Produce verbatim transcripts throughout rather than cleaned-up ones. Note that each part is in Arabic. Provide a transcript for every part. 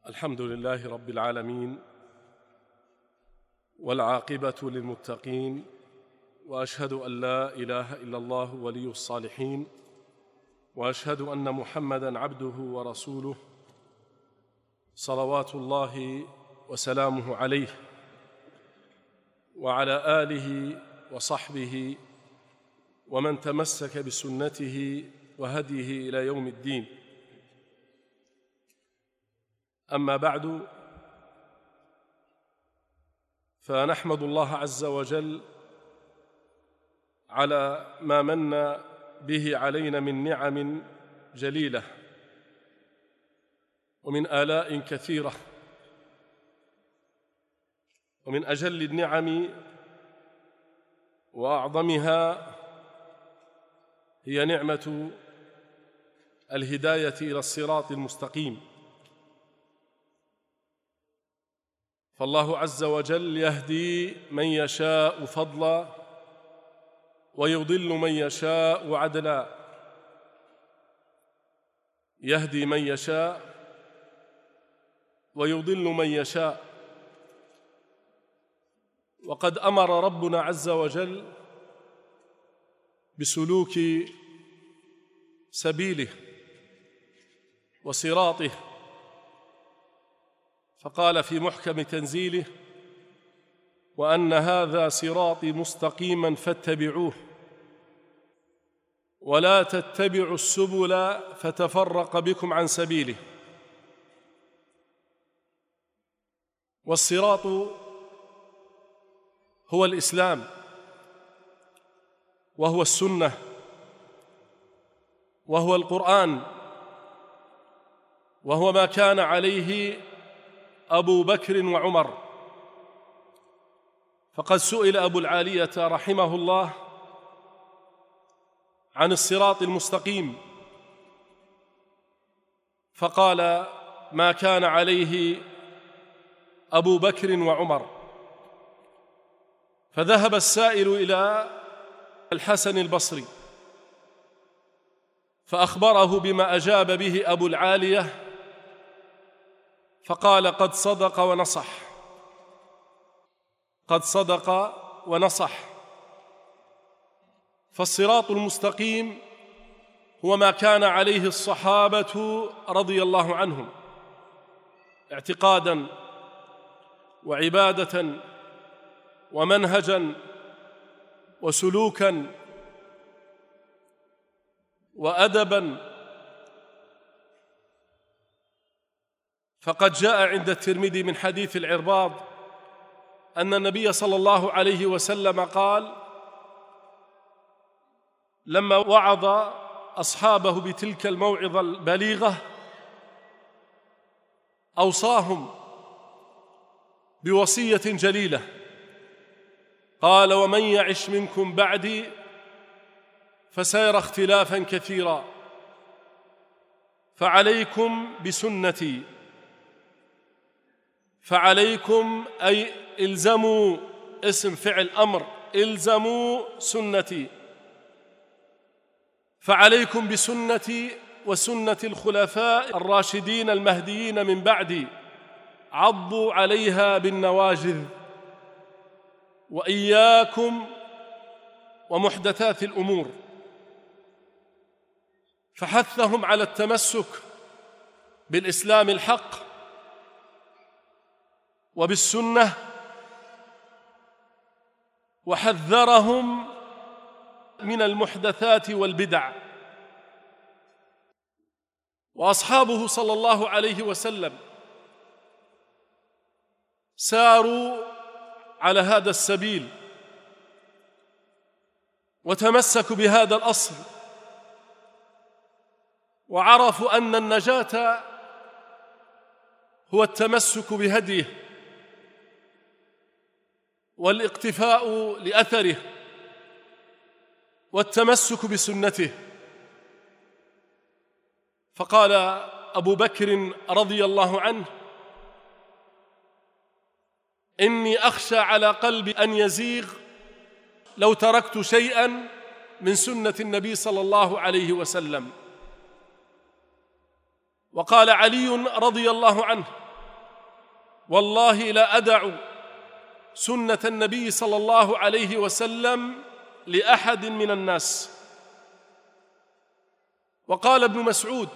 الحمد لله رب العالمين، والعاقبة للمتقين، وأشهد أن لا إله إلا الله ولي الصالحين، وأشهد أن محمدًا عبده ورسوله صلوات الله وسلامه عليه وعلى آله وصحبه ومن تمسك بسنته وهديه إلى يوم الدين. أما بعد، فنحمد الله عز وجل على ما من به علينا من نعم جليلة ومن آلاء كثيرة، ومن أجل النعم وأعظمها هي نعمة الهداية إلى الصراط المستقيم. فالله عز وجل يهدي من يشاء فضلا ويضل من يشاء عدلا، يهدي من يشاء ويضل من يشاء. وقد أمر ربنا عز وجل بسلوك سبيله وصراطه، فقال في محكم تنزيله: وأن هذا صراطي مستقيما فاتبعوه ولا تتبعوا السبل فتفرق بكم عن سبيله. والصراط هو الإسلام، وهو السنة، وهو القرآن، وهو ما كان عليه أبو بكر وعمر. فقد سئل أبو العالية رحمه الله عن الصراط المستقيم، فقال: ما كان عليه أبو بكر وعمر. فذهب السائل إلى الحسن البصري فأخبره بما أجاب به أبو العالية، فقال: قد صدق ونصح، قد صدق ونصح. فالصراط المستقيم هو ما كان عليه الصحابة رضي الله عنهم اعتقاداً وعبادة ومنهجاً وسلوكاً وأدباً. فقد جاء عند الترمذي من حديث العرباض أن النبي صلى الله عليه وسلم قال لما وعظ أصحابه بتلك الموعظة البليغة أوصاهم بوصية جليلة، قال: ومن يعش منكم بعدي فسيرى اختلافا كثيرا، فعليكم بسنتي، فعليكم أي إلزموا، اسم فعل أمر، إلزموا سنتي، فعليكم بسنتي وسنة الخلفاء الراشدين المهديين من بعدي، عضوا عليها بالنواجذ، وإياكم ومحدثات الأمور. فحثهم على التمسك بالإسلام الحق وبالسنة، وحذرهم من المحدثات والبدع. وأصحابه صلى الله عليه وسلم ساروا على هذا السبيل وتمسكوا بهذا الأصل، وعرفوا أن النجاة هو التمسك بهديه والاقتفاء لأثره والتمسك بسنته. فقال أبو بكر رضي الله عنه: إني أخشى على قلبي أن يزيغ لو تركت شيئا من سنة النبي صلى الله عليه وسلم. وقال علي رضي الله عنه: والله لا أدع سنة النبي صلى الله عليه وسلم لأحد من الناس. وقال ابن مسعود: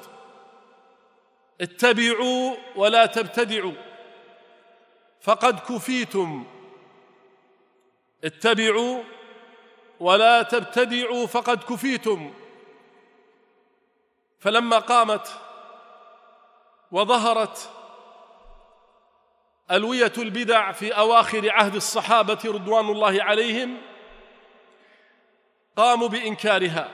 اتبعوا ولا تبتدعوا فقد كفيتم. اتبعوا ولا تبتدعوا فقد كفيتم. فلما قامت وظهرت ألوية البدع في أواخر عهد الصحابة رضوان الله عليهم قاموا بإنكارها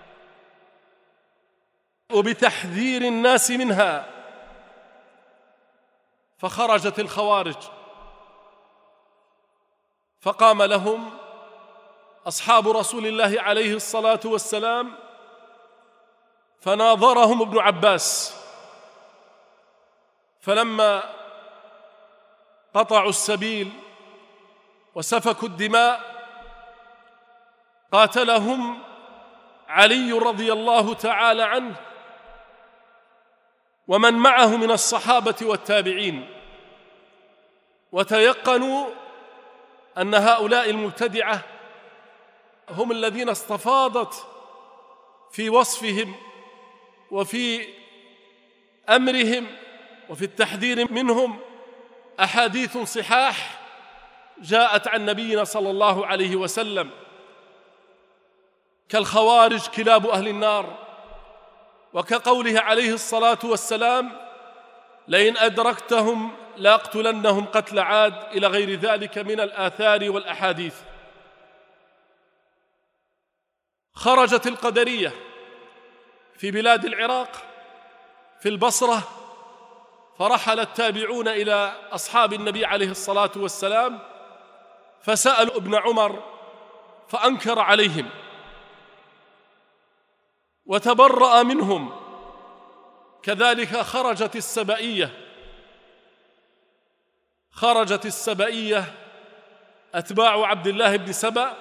وبتحذير الناس منها، فخرجت الخوارج، فقام لهم أصحاب رسول الله عليه الصلاة والسلام فناظرهم ابن عباس، فلما قطعوا السبيل وسفكوا الدماء قاتلهم علي رضي الله تعالى عنه ومن معه من الصحابة والتابعين، وتيقنوا أن هؤلاء المبتدعة هم الذين استفاضت في وصفهم وفي أمرهم وفي التحذير منهم أحاديث صحاح جاءت عن نبينا صلى الله عليه وسلم، كالخوارج كلاب أهل النار، وكقوله عليه الصلاة والسلام: لئن أدركتهم لأقتلنهم قتل عاد، إلى غير ذلك من الآثار والأحاديث. خرجت القدرية في بلاد العراق في البصرة، فرحل التابعون إلى أصحاب النبي عليه الصلاة والسلام فسألوا ابن عمر فأنكر عليهم وتبرأ منهم. كذلك خرجت السبائية خرجت السبائية أتباع عبد الله بن سبأ،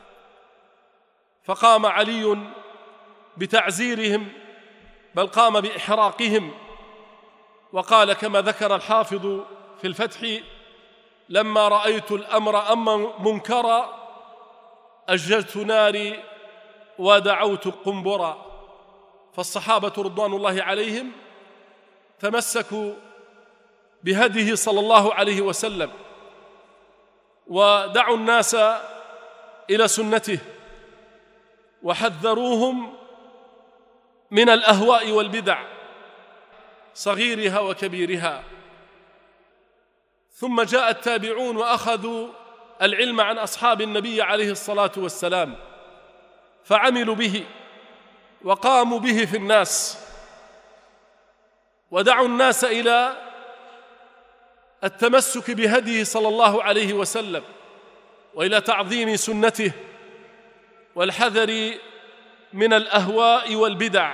فقام علي بتعزيرهم، بل قام بإحراقهم، وقال كما ذكر الحافظ في الفتح: لما رأيت الأمر أمرا منكرا أججت ناري ودعوت قنبرا. فالصحابة رضوان الله عليهم تمسكوا بهديه صلى الله عليه وسلم ودعوا الناس إلى سنته وحذروهم من الأهواء والبدع صغيرها وكبيرها. ثم جاء التابعون وأخذوا العلم عن أصحاب النبي عليه الصلاة والسلام فعملوا به وقاموا به في الناس، ودعوا الناس إلى التمسك بهديه صلى الله عليه وسلم وإلى تعظيم سنته والحذر من الأهواء والبدع.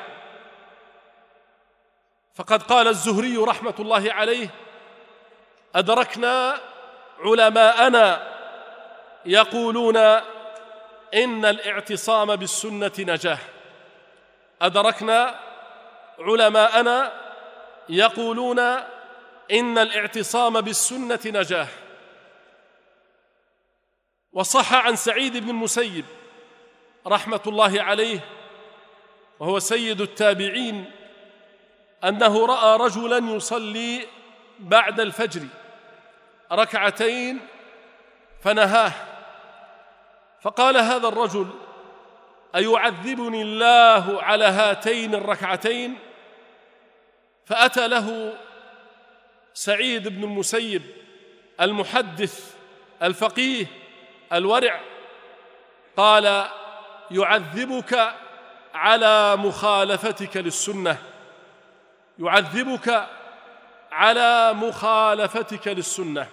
فقد قال الزهري رحمة الله عليه: أدركنا علماءنا يقولون إن الاعتصام بالسنة نجاة. أدركنا علماءنا يقولون إن الاعتصام بالسنة نجاة. وصح عن سعيد بن المسيب رحمة الله عليه وهو سيد التابعين أنه رأى رجلاً يصلي بعد الفجر ركعتين فنهاه، فقال هذا الرجل: أيعذبني الله على هاتين الركعتين؟ فأتى له سعيد بن المسيب المحدث الفقيه الورع قال: يعذبك على مخالفتك للسنة، يعذبك على مخالفتك للسنة.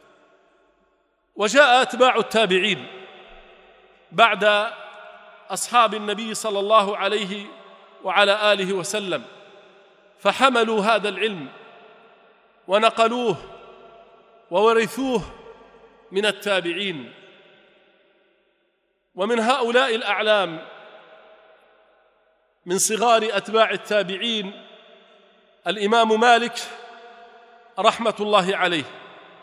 وجاء أتباع التابعين بعد أصحاب النبي صلى الله عليه وعلى آله وسلم فحملوا هذا العلم ونقلوه وورثوه من التابعين. ومن هؤلاء الأعلام من صغار أتباع التابعين الإمام مالك رحمة الله عليه،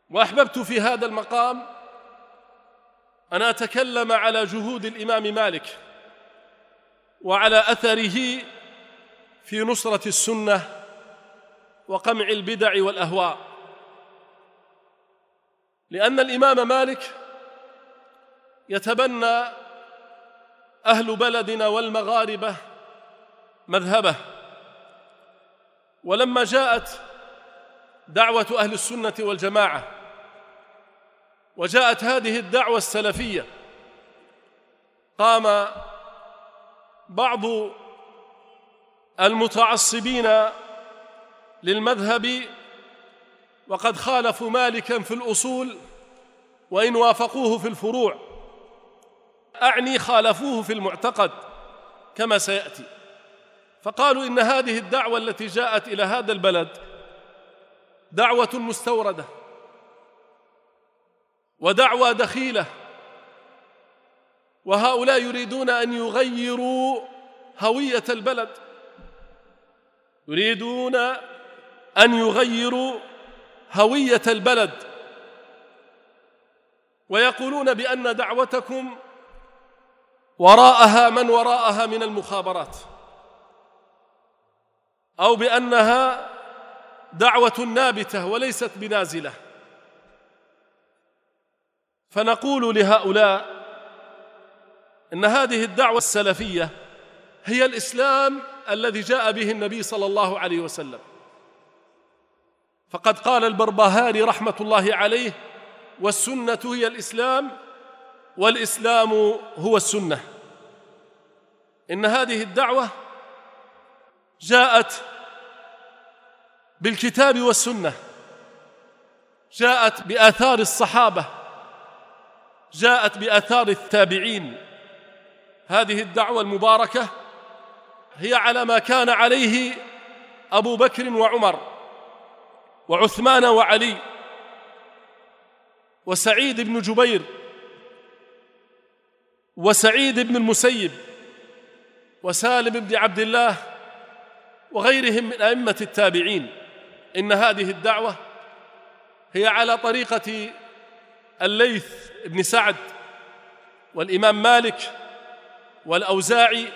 وأحببت في هذا المقام أن أتكلم على جهود الإمام مالك وعلى أثره في نصرة السنة وقمع البدع والأهواء، لأن الإمام مالك يتبنى أهل بلدنا والمغاربة مذهبه، ولما جاءت دعوة أهل السنة والجماعة وجاءت هذه الدعوة السلفية، قام بعض المتعصبين للمذهب وقد خالفوا مالكا في الأصول وإن وافقوه في الفروع، أعني خالفوه في المعتقد كما سيأتي، فقالوا إن هذه الدعوة التي جاءت إلى هذا البلد دعوة مستوردة ودعوة دخيلة، وهؤلاء يريدون أن يغيروا هوية البلد، يريدون أن يغيروا هوية البلد، ويقولون بأن دعوتكم وراءها من وراءها من المخابرات، أو بأنها دعوة نابتة وليست بنازلة. فنقول لهؤلاء إن هذه الدعوة السلفية هي الإسلام الذي جاء به النبي صلى الله عليه وسلم، فقد قال البربهاري رحمة الله عليه: والسنة هي الإسلام والإسلام هو السنة. إن هذه الدعوة جاءت بالكتاب والسنة، جاءت بآثار الصحابة، جاءت بآثار التابعين. هذه الدعوة المباركة هي على ما كان عليه أبو بكر وعمر وعثمان وعلي وسعيد بن جبير وسعيد بن المسيب وسالم بن عبد الله وغيرهم من أئمة التابعين. إن هذه الدعوة هي على طريقة الليث بن سعد والإمام مالك والأوزاعي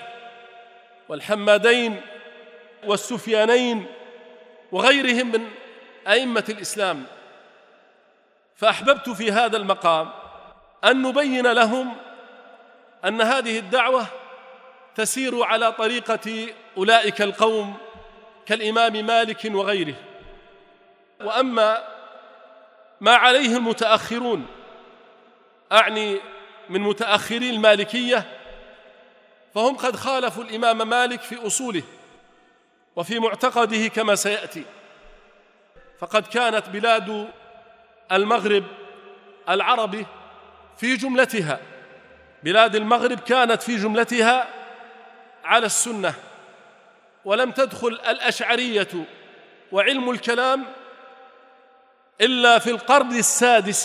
والحمادين والسفيانين وغيرهم من أئمة الإسلام. فأحببت في هذا المقام أن نبين لهم أن هذه الدعوة تسير على طريقة أولئك القوم كالإمام مالك وغيره. وأما ما عليه المتأخرون، أعني من متأخري المالكية، فهم قد خالفوا الإمام مالك في أصوله وفي معتقده كما سيأتي. فقد كانت بلاد المغرب العربي في جملتها، بلاد المغرب كانت في جملتها على السنة، ولم تدخل الأشعرية وعلم الكلام إلا في القرن السادس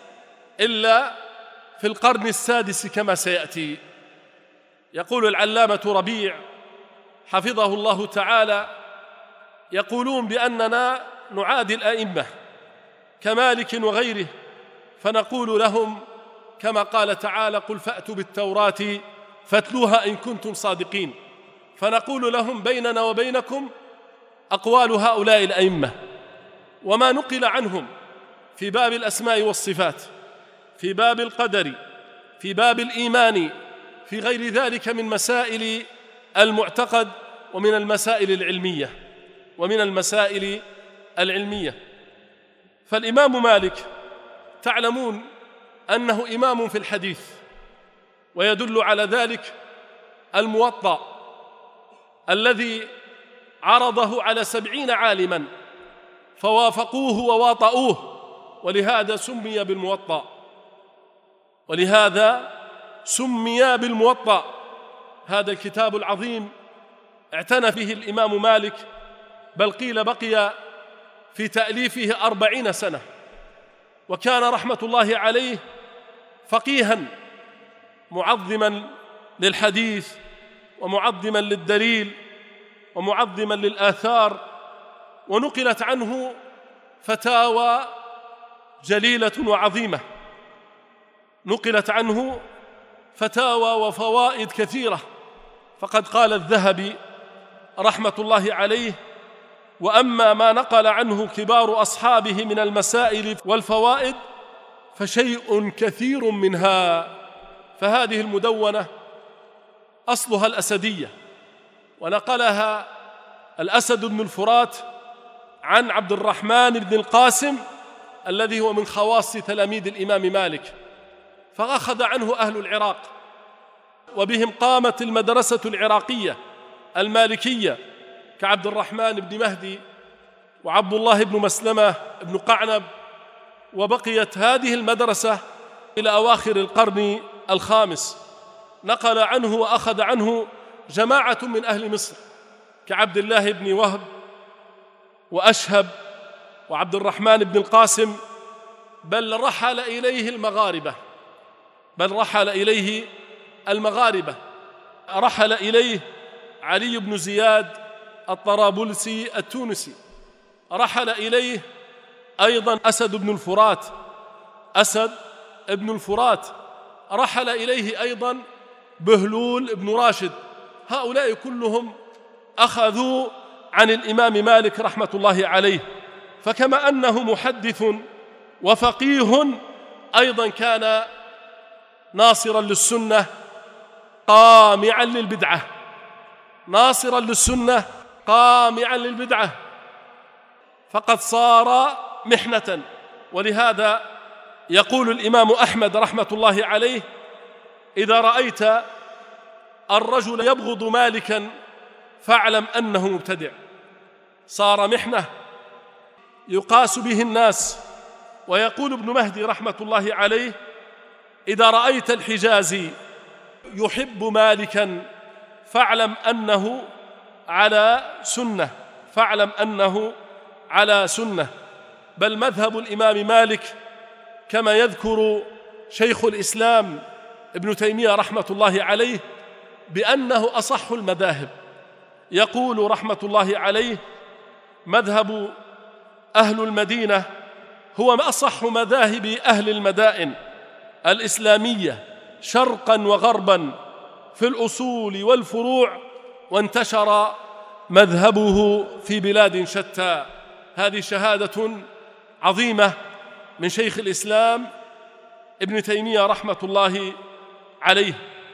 إلا في القرن السادس كما سيأتي. يقول العلامة ربيع حفظه الله تعالى: يقولون بأننا نعادي الأئمة كمالك وغيره، فنقول لهم كما قال تعالى: قل فأتوا بالتوراة فاتلوها إن كنتم صادقين. فنقول لهم: بيننا وبينكم أقوال هؤلاء الأئمة وما نقل عنهم في باب الأسماء والصفات، في باب القدر، في باب الإيمان، في غير ذلك من مسائل المعتقد ومن المسائل العلمية ومن المسائل العلمية. فالإمام مالك تعلمون أنه إمام في الحديث، ويدل على ذلك الموطأ الذي عرضه على سبعين عالماً فوافقوه وواطؤوه، ولهذا سمي بالموطأ، ولهذا سمي بالموطأ. هذا الكتاب العظيم اعتنى فيه الإمام مالك، بل قيل بقي في تأليفه أربعين سنة، وكان رحمة الله عليه فقيها معظما للحديث ومعظما للدليل ومعظما للآثار، ونقلت عنه فتاوى جليلة وعظيمة نقلت عنه فتاوى وفوائد كثيرة، فقد قال الذهبي رحمة الله عليه: وأما ما نقل عنه كبار أصحابه من المسائل والفوائد فشيء كثير منها. فهذه المدونة أصلها الأسدية، ونقلها الأسد بن الفرات عن عبد الرحمن بن القاسم الذي هو من خواص تلاميذ الإمام مالك، فأخذ عنه أهل العراق، وبهم قامت المدرسة العراقية المالكية كعبد الرحمن بن مهدي وعبد الله بن مسلمة بن قعنب، وبقيت هذه المدرسة إلى أواخر القرن الخامس. نقل عنه وأخذ عنه جماعة من أهل مصر كعبد الله بن وهب وأشهب وعبد الرحمن بن القاسم، بل رحل إليه المغاربة بل رحل إليه المغاربة رحل إليه علي بن زياد الطرابلسي التونسي، رحل إليه أيضا أسد بن الفرات أسد بن الفرات رحل إليه أيضا بهلول بن راشد. هؤلاء كلهم أخذوا عن الإمام مالك رحمة الله عليه. فكما أنه محدث وفقيه، أيضا كان ناصرا للسنة قامعا للبدعة ناصرا للسنة قامعا للبدعة فقد صار محنة. ولهذا يقول الإمام أحمد رحمة الله عليه: إذا رأيت الرجل يبغض مالكا فاعلم أنه مبتدع. صار محنة يقاس به الناس. ويقول ابن مهدي رحمة الله عليه: إذا رأيت الحجازي يحب مالكا فاعلم أنه على سنة فاعلم أنه على سنة بل مذهب الإمام مالك كما يذكر شيخ الإسلام ابن تيمية رحمة الله عليه بأنه أصح المذاهب. يقول رحمة الله عليه: مذهب أهل المدينة هو أصح مذاهب أهل المدائن الإسلامية شرقا وغربا في الأصول والفروع، وانتشر مذهبه في بلاد شتى. هذه شهادة عظيمة من شيخ الإسلام ابن تيمية رحمة الله عليه.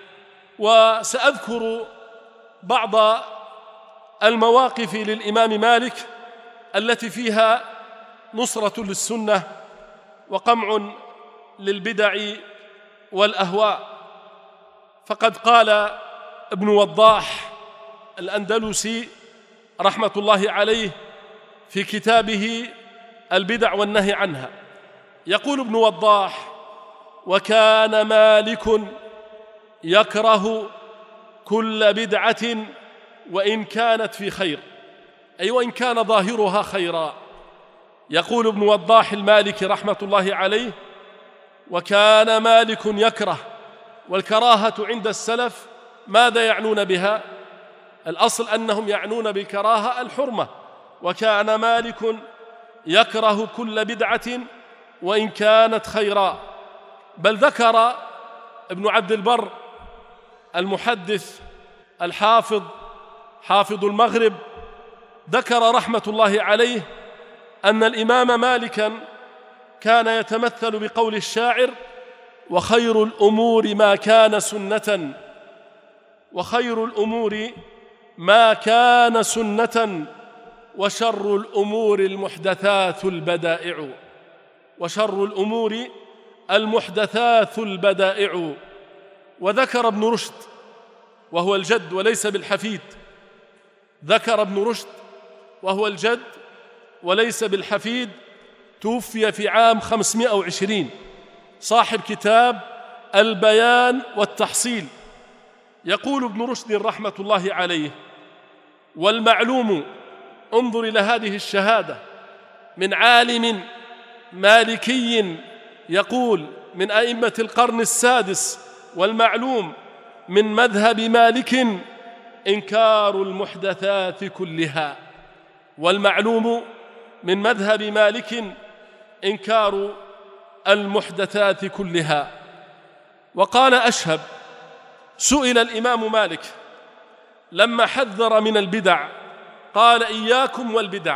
وسأذكر بعض المواقف للإمام مالك التي فيها نصرة للسنة وقمع للبدع والأهواء. فقد قال ابن وضاح الأندلسي رحمة الله عليه في كتابه البدع والنهي عنها، يقول ابن وضاح: وكان مالك يكره كل بدعة وإن كانت في خير، أي وإن كان ظاهرها خيرا. يقول ابن وضاح المالكي رحمة الله عليه: وكان مالك يكره. والكراهة عند السلف ماذا يعنون بها؟ الأصل أنهم يعنون بالكراهة الحرمة. وكان مالك يكره كل بدعة وإن كانت خيرا. بل ذكر ابن عبد البر المحدث الحافظ حافظ المغرب ذكر رحمة الله عليه أن الإمام مالكا كان يتمثل بقول الشاعر: وخير الأمور ما كان سنة وخير الأمور ما كان سنة وشر الأمور المحدثات البدائع وشر الأمور المحدثات البدائع. وذكر ابن رشد وهو الجد وليس بالحفيد ذكر ابن رشد وهو الجد وليس بالحفيد توفي في عام خمسمائة وعشرين، صاحب كتاب البيان والتحصيل. يقول ابن رشد رحمة الله عليه: والمعلوم، انظر إلى هذه الشهادة من عالم مالكي يقول من أئمة القرن السادس: والمعلوم من مذهب مالك إنكار المحدثات كلها. والمعلوم من مذهب مالك إنكار المحدثات كلها. وقال أشهب: سئل الإمام مالك لما حذر من البدع قال: إياكم والبدع،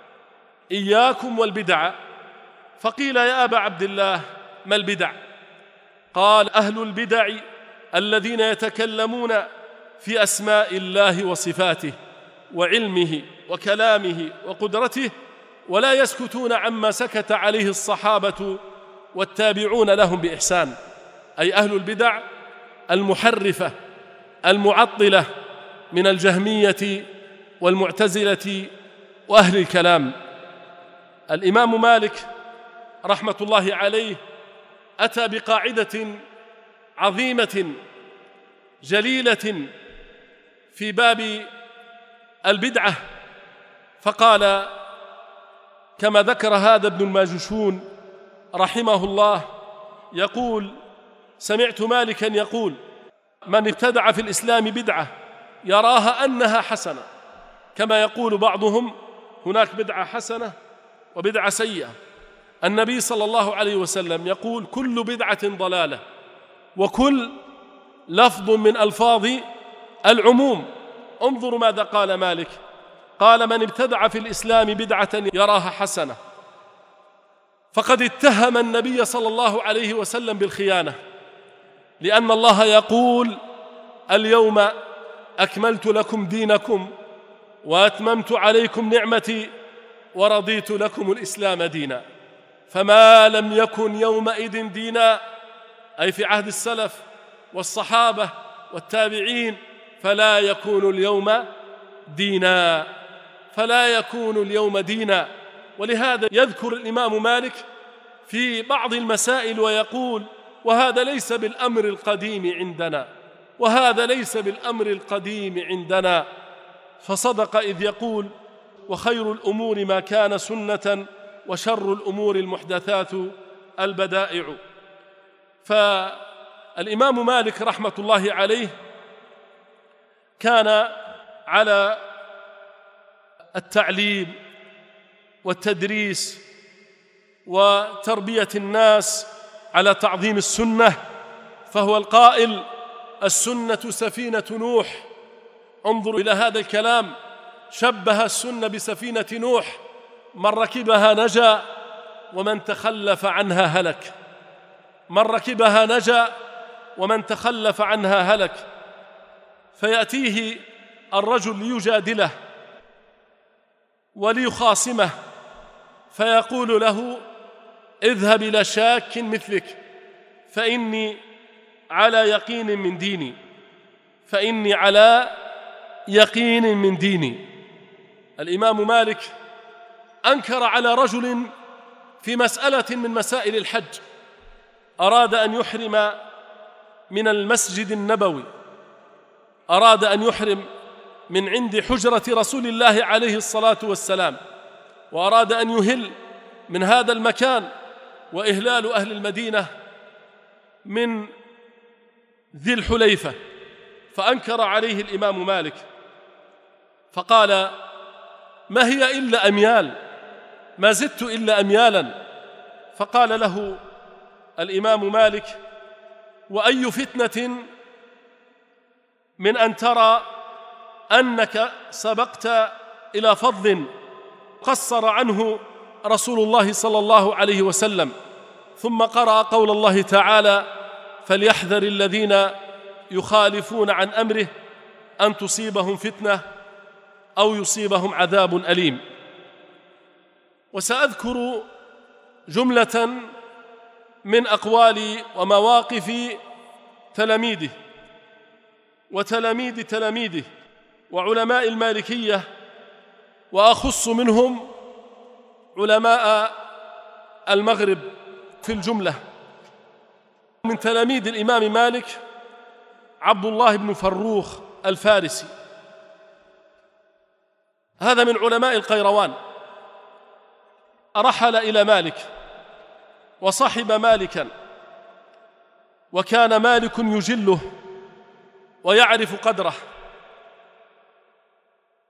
إياكم والبدع. فقيل: يا أبا عبد الله ما البدع؟ قال: أهل البدع الذين يتكلمون في أسماء الله وصفاته وعلمه وكلامه وقدرته، ولا يسكتون عما سكت عليه الصحابة والتابعون لهم بإحسان. أي أهل البدع المحرفة المعطلة من الجهمية والمعتزلة وأهل الكلام. الإمام مالك رحمة الله عليه أتى بقاعدة عظيمة جليلة في باب البدعة، فقال كما ذكر هذا ابن الماجشون رحمه الله يقول: سمعت مالكا يقول: من ابتدع في الإسلام بدعة يراها أنها حسنة، كما يقول بعضهم هناك بدعة حسنة وبدعة سيئة. النبي صلى الله عليه وسلم يقول: كل بدعة ضلالة، وكل لفظ من ألفاظ العموم. انظروا ماذا قال مالك، قال: من ابتدع في الإسلام بدعة يراها حسنة، فقد اتهم النبي صلى الله عليه وسلم بالخيانة، لأن الله يقول: اليوم أكملت لكم دينكم وأتممت عليكم نعمتي ورضيت لكم الإسلام دينا. فما لم يكن يومئذ دينا، أي في عهد السلف والصحابة والتابعين، فلا يكون اليوم دينا، فلا يكون اليوم دينا. ولهذا يذكر الإمام مالك في بعض المسائل ويقول: وهذا ليس بالأمر القديم عندنا، وهذا ليس بالأمر القديم عندنا. فصدق إذ يقول: وخير الأمور ما كان سنة وشر الأمور المحدثات البدائع. فالإمام مالك رحمة الله عليه كان على التعليم والتدريس وتربية الناس على تعظيم السنة، فهو القائل: السنة سفينة نوح. انظروا إلى هذا الكلام، شبه السنة بسفينة نوح، من ركبها نجا ومن تخلف عنها هلك، من ركبها نجا ومن تخلف عنها هلك. فيأتيه الرجل ليجادله وليخاصمه فيقول له: اذهب إلى شاك مثلك فإني على يقين من ديني، فإني على يقين من ديني. الإمام مالك أنكر على رجل في مسألة من مسائل الحج، أراد أن يحرم من المسجد النبوي، أراد أن يحرم من عند حجرة رسول الله عليه الصلاة والسلام، وأراد أن يهل من هذا المكان، وإهلال أهل المدينة من ذي الحليفة. فأنكر عليه الإمام مالك فقال: ما هي إلا أميال، ما زدت إلا أميالا. فقال له الإمام مالك: وأي فتنة من أن ترى أنك سبقت إلى فضل قصر عنه رسول الله صلى الله عليه وسلم. ثم قرأ قول الله تعالى: فليحذر الذين يخالفون عن أمره أن تصيبهم فتنة أو يصيبهم عذاب أليم. وسأذكر جملة من أقوال ومواقف تلاميذه وتلاميذ تلاميذه وعلماء المالكية، وأخص منهم علماء المغرب في الجملة. من تلاميذ الإمام مالك عبد الله بن فروخ الفارسي، هذا من علماء القيروان، رحل إلى مالك وصحب مالكا، وكان مالك يجله ويعرف قدره،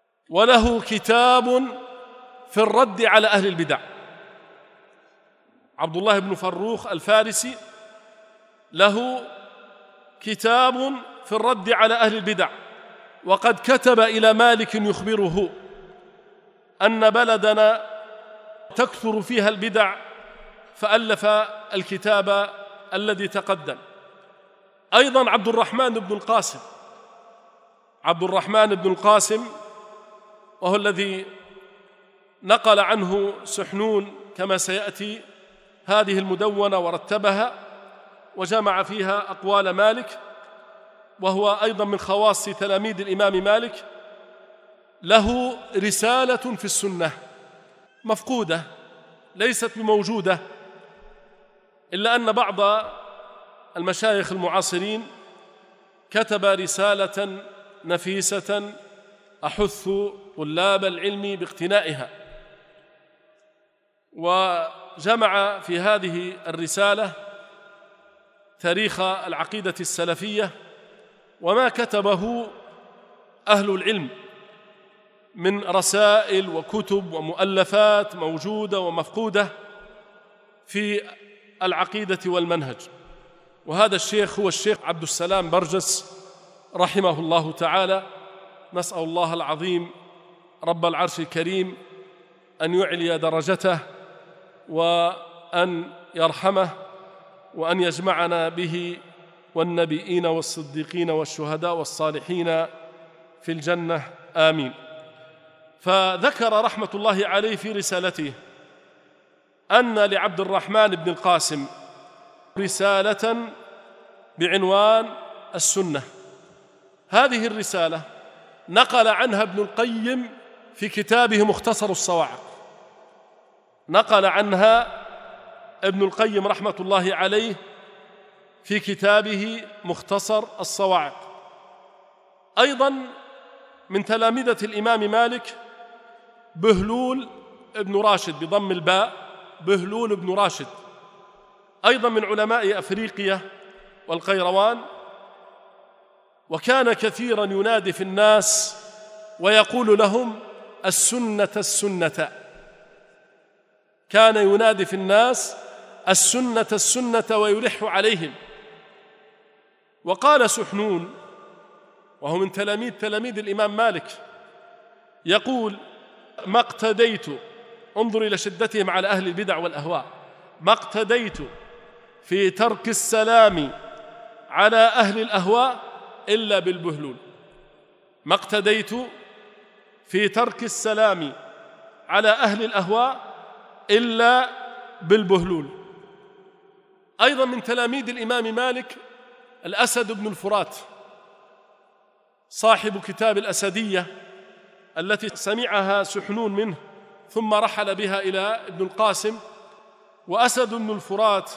وله كتاب في الرد على أهل البدع. عبد الله بن فروخ الفارسي له كتاب في الرد على أهل البدع، وقد كتب إلى مالك يخبره أن بلدنا تكثر فيها البدع، فألف الكتاب الذي تقدم. أيضا عبد الرحمن بن القاسم عبد الرحمن بن القاسم وهو الذي نقل عنه سحنون كما سيأتي هذه المدونة ورتبها وجمع فيها أقوال مالك، وهو أيضا من خواص تلاميذ الإمام مالك. له رسالة في السنة مفقودة ليست بموجودة، إلا أن بعض المشايخ المعاصرين كتب رسالة نفيسة أحث طلاب العلم باقتنائها، وجمع في هذه الرسالة تاريخ العقيدة السلفية وما كتبه أهل العلم من رسائل وكتب ومؤلفات موجودة ومفقودة في العقيدة والمنهج. وهذا الشيخ هو الشيخ عبد السلام برجس رحمه الله تعالى. نسأل الله العظيم رب العرش الكريم أن يعلي درجته وأن يرحمه وأن يجمعنا به والنبيين والصديقين والشهداء والصالحين في الجنة، آمين. فذكر رحمة الله عليه في رسالته أن لعبد الرحمن بن القاسم رسالة بعنوان السنة. هذه الرسالة نقل عنها ابن القيم في كتابه مختصر الصواعق، نقل عنها ابن القيم رحمة الله عليه في كتابه مختصر الصواعق. أيضا من تلامذة الإمام مالك بهلول ابن راشد بضم الباء، بهلول ابن راشد، أيضا من علماء أفريقيا والقيروان، وكان كثيرا ينادي في الناس ويقول لهم السنة السنة، كان ينادي في الناس السنة السنة ويلح عليهم. وقال سحنون وهو من تلاميذ تلاميذ الإمام مالك يقول: ما اقتديت، انظر إلى شدتهم على أهل البدع والأهواء، ما اقتديت في ترك السلام على أهل الأهواء إلا بالبهلول، ما اقتديت في ترك السلام على أهل الأهواء إلا بالبهلول. أيضا من تلاميذ الإمام مالك الأسد بن الفرات صاحب كتاب الأسدية التي سمعها سحنون منه ثم رحل بها إلى ابن القاسم. وأسد بن الفرات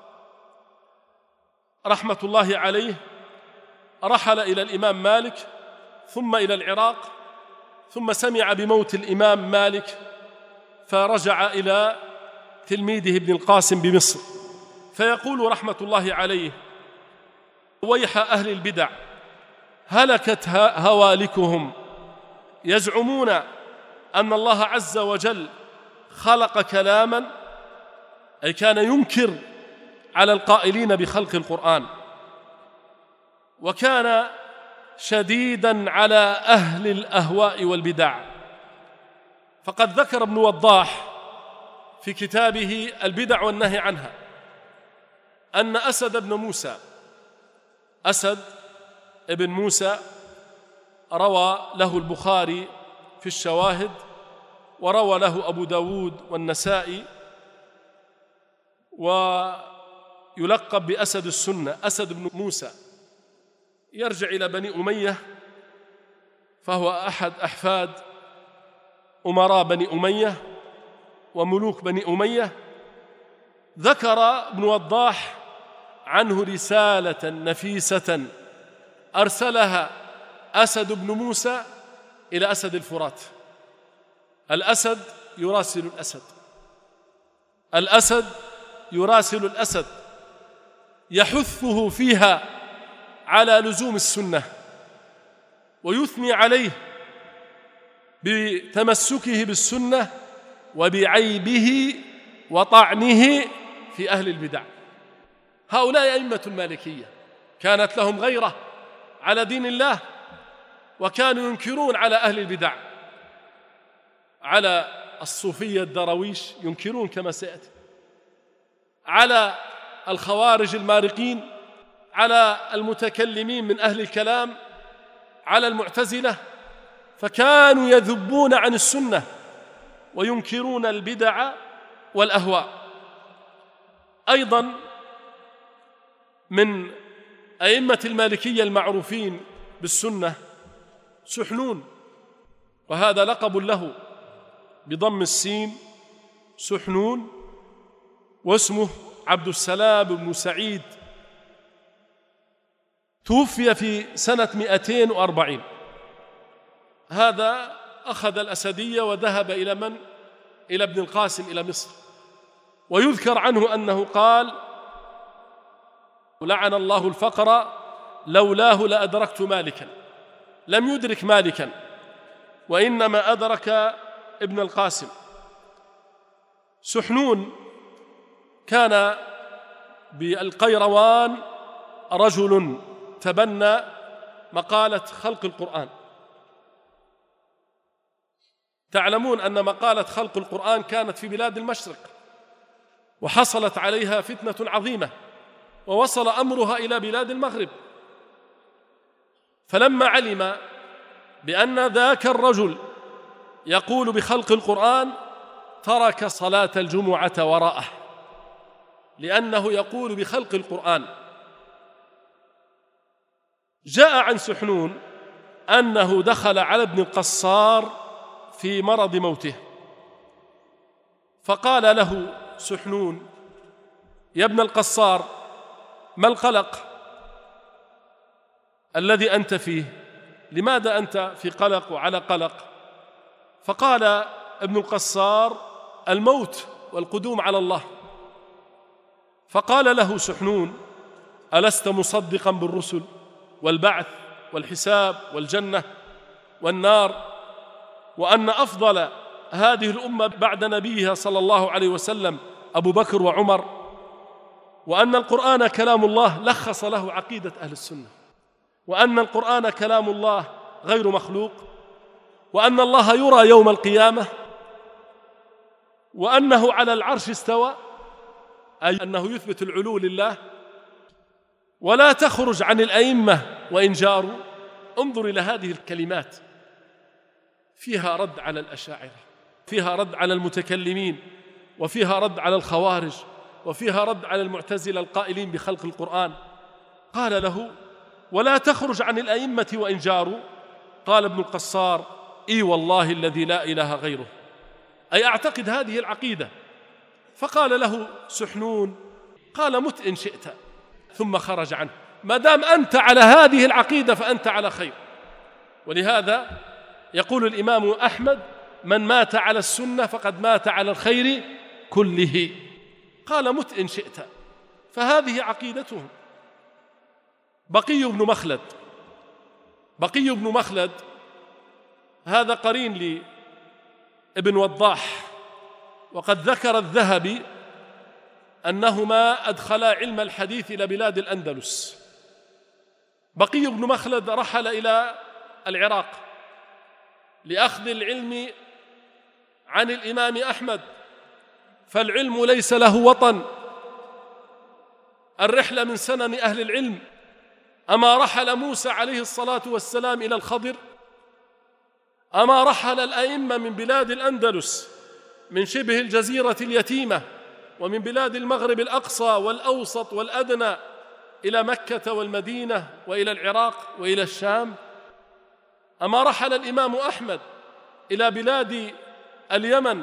رحمة الله عليه رحل إلى الإمام مالك ثم إلى العراق، ثم سمع بموت الإمام مالك فرجع إلى تلميذه ابن القاسم بمصر، فيقول رحمة الله عليه: ويح أهل البدع هلكت هوالكهم، يزعمون أن الله عز وجل خلق كلاما، أي كان ينكر على القائلين بخلق القرآن، وكان شديدا على أهل الأهواء والبدع. فقد ذكر ابن وضاح في كتابه البدع والنهي عنها أن أسد بن موسى أسد ابن موسى روى له البخاري في الشواهد، وروى له أبو داود والنسائي، ويلقب بأسد السنة. أسد بن موسى يرجع إلى بني أمية، فهو أحد أحفاد أمراء بني أمية وملوك بني أمية. ذكر ابن وضاح عنه رسالة نفيسة أرسلها أسد بن موسى إلى أسد الفرات. الأسد يراسل الأسد، الأسد يراسل الأسد، يحثه فيها على لزوم السنة ويثني عليه بتمسكه بالسنة وبعيبه وطعنه في أهل البدع. هؤلاء أئمة المالكية كانت لهم غيرة على دين الله، وكانوا ينكرون على أهل البدع، على الصوفية الدرويش ينكرون كما سيأتي، على الخوارج المارقين، على المتكلمين من أهل الكلام، على المعتزلة، فكانوا يذبون عن السنة وينكرون البدع والأهواء. أيضا من أئمة المالكية المعروفين بالسنة سحنون، وهذا لقب له بضم السين، سحنون، واسمه عبد السلام بن سعيد، توفي في سنة مئتين وأربعين. هذا أخذ الأسدية وذهب إلى من؟ إلى ابن القاسم إلى مصر. ويذكر عنه أنه قال: لعن الله الفقر لولاه لأدركت مالكا. لم يدرك مالكا، وإنما أدرك ابن القاسم. سحنون كان بالقيروان رجل تبنى مقالة خلق القرآن. تعلمون أن مقالة خلق القرآن كانت في بلاد المشرق، وحصلت عليها فتنة عظيمة، ووصل أمرها إلى بلاد المغرب. فلما علم بأن ذاك الرجل يقول بخلق القرآن ترك صلاة الجمعة وراءه، لأنه يقول بخلق القرآن. جاء عن سحنون أنه دخل على ابن القصار في مرض موته، فقال له سحنون: يا ابن القصار، ما القلق الذي أنت فيه؟ لماذا أنت في قلق وعلى قلق؟ فقال ابن القصار: الموت والقدوم على الله. فقال له سحنون: ألست مصدقا بالرسل والبعث والحساب والجنة والنار، وأن أفضل هذه الأمة بعد نبيها صلى الله عليه وسلم أبو بكر وعمر، وأن القرآن كلام الله؟ لخص له عقيدة أهل السنة، وأن القرآن كلام الله غير مخلوق، وأن الله يرى يوم القيامة، وأنه على العرش استوى، أي أنه يثبت العلو لله. ولا تخرج عن الأئمة وإن جاروا. انظر إلى هذه الكلمات، فيها رد على الأشاعرة، فيها رد على المتكلمين، وفيها رد على الخوارج، وفيها رد على المعتزلة القائلين بخلق القرآن. قال له: ولا تخرج عن الأئمة وإن جاروا. قال ابن القصار: إي والله الذي لا إله غيره، أي أعتقد هذه العقيدة. فقال له سحنون: قال: مت إن شئت. ثم خرج عنه. ما دام أنت على هذه العقيدة فأنت على خير. ولهذا يقول الإمام أحمد: من مات على السنة فقد مات على الخير كله. قال: مت إن شئت. فهذه عقيدتهم. بقي بن مخلد بقي بن مخلد هذا قرين لابن وضاح، وقد ذكر الذهبي أنهما أدخلا علم الحديث إلى بلاد الأندلس. بقي بن مخلد رحل إلى العراق لأخذ العلم عن الإمام أحمد، فالعلم ليس له وطن. الرحلة من سنن أهل العلم. أما رحل موسى عليه الصلاة والسلام إلى الخضر؟ أما رحل الأئمة من بلاد الأندلس، من شبه الجزيرة اليتيمة، ومن بلاد المغرب الأقصى والأوسط والأدنى إلى مكة والمدينة وإلى العراق وإلى الشام؟ أما رحل الإمام أحمد إلى بلاد اليمن؟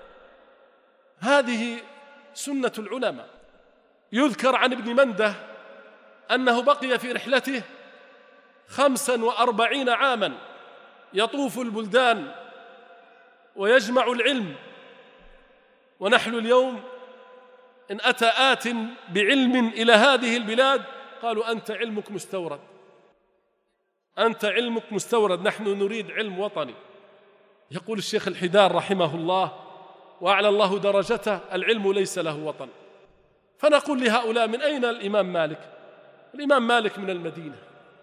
هذه سنة العلماء. يذكر عن ابن منده أنه بقي في رحلته خمسا وأربعين عاما يطوف البلدان ويجمع العلم. ونحن اليوم إن أتى آت بعلم إلى هذه البلاد قالوا: أنت علمك مستورد، أنت علمك مستورد، نحن نريد علم وطني. يقول الشيخ الحدار رحمه الله وأعلى الله درجته: العلم ليس له وطن. فنقول لهؤلاء: من أين الإمام مالك؟ الإمام مالك من المدينة،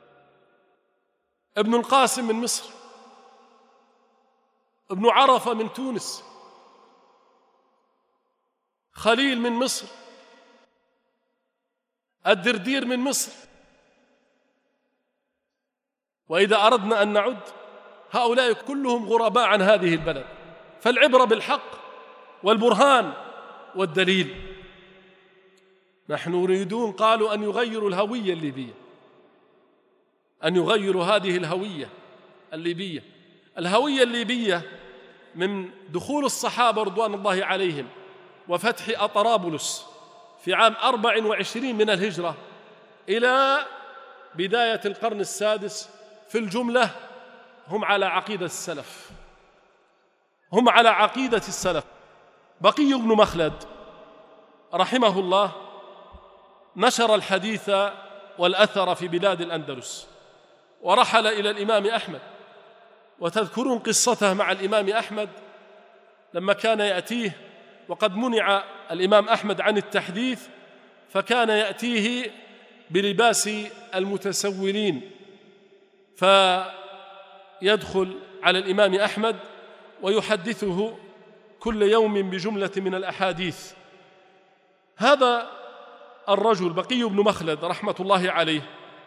ابن القاسم من مصر، ابن عرفة من تونس، خليل من مصر، الدردير من مصر. وإذا أردنا أن نعد هؤلاء كلهم غرباء عن هذه البلد، فالعبرة بالحق والبرهان والدليل. نحن نريدون، قالوا، أن يغيروا الهوية الليبية، أن يغيروا هذه الهوية الليبية. الهوية الليبية من دخول الصحابة رضوان الله عليهم وفتح أطرابلس في عام أربع وعشرين من الهجرة إلى بداية القرن السادس في الجملة هم على عقيدة السلف، هم على عقيدة السلف. بقي بن مخلد رحمه الله نشر الحديث والأثر في بلاد الأندلس، ورحل إلى الإمام أحمد. وتذكرون قصته مع الإمام أحمد لما كان يأتيه، وقد منع الإمام أحمد عن التحديث، فكان يأتيه بلباس المتسولين، فيدخل على الإمام أحمد ويحدثه كل يوم بجملة من الأحاديث. هذا الرجل بقي بن مخلد رحمة الله عليه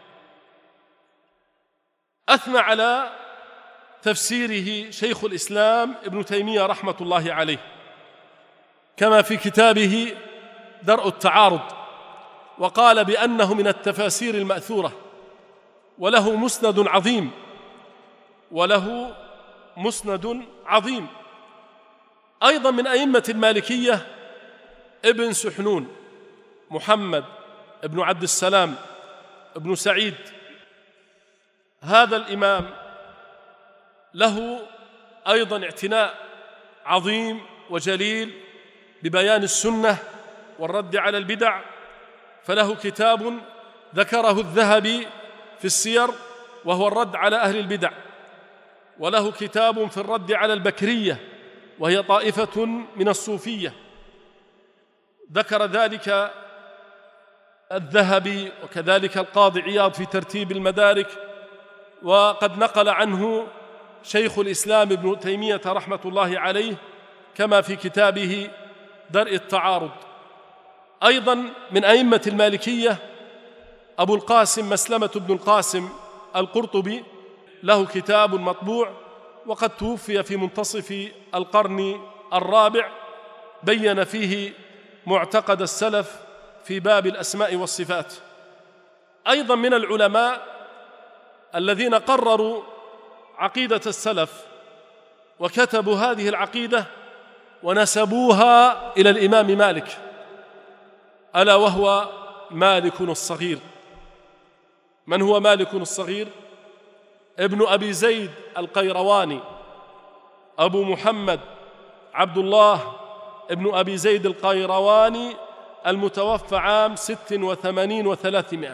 أثنى على تفسيره شيخ الإسلام ابن تيمية رحمة الله عليه، كما في كتابه درء التعارض، وقال بأنه من التفاسير المأثورة، وله مسند عظيم، وله مسند عظيم. أيضا من أئمة المالكية ابن سحنون محمد ابن عبد السلام ابن سعيد. هذا الإمام له أيضا اعتناء عظيم وجليل ببيان السنة والرد على البدع، فله كتاب ذكره الذهبي في السير وهو الرد على أهل البدع، وله كتاب في الرد على البكرية وهي طائفة من الصوفية، ذكر ذلك الذهبي، وكذلك القاضي عياض في ترتيب المدارك. وقد نقل عنه شيخ الإسلام ابن تيمية رحمة الله عليه كما في كتابه درء التعارض. أيضا من أئمة المالكية أبو القاسم مسلمة بن القاسم القرطبي، له كتاب مطبوع وقد توفي في منتصف القرن الرابع، بين فيه معتقد السلف في باب الأسماء والصفات. أيضا من العلماء الذين قرروا عقيدة السلف وكتبوا هذه العقيدة ونسبوها إلى الإمام مالك، ألا وهو مالك الصغير. من هو مالك الصغير؟ ابن أبي زيد القيرواني، أبو محمد عبد الله ابن أبي زيد القيرواني، المتوفى عام ست وثمانين وثلاثمائة.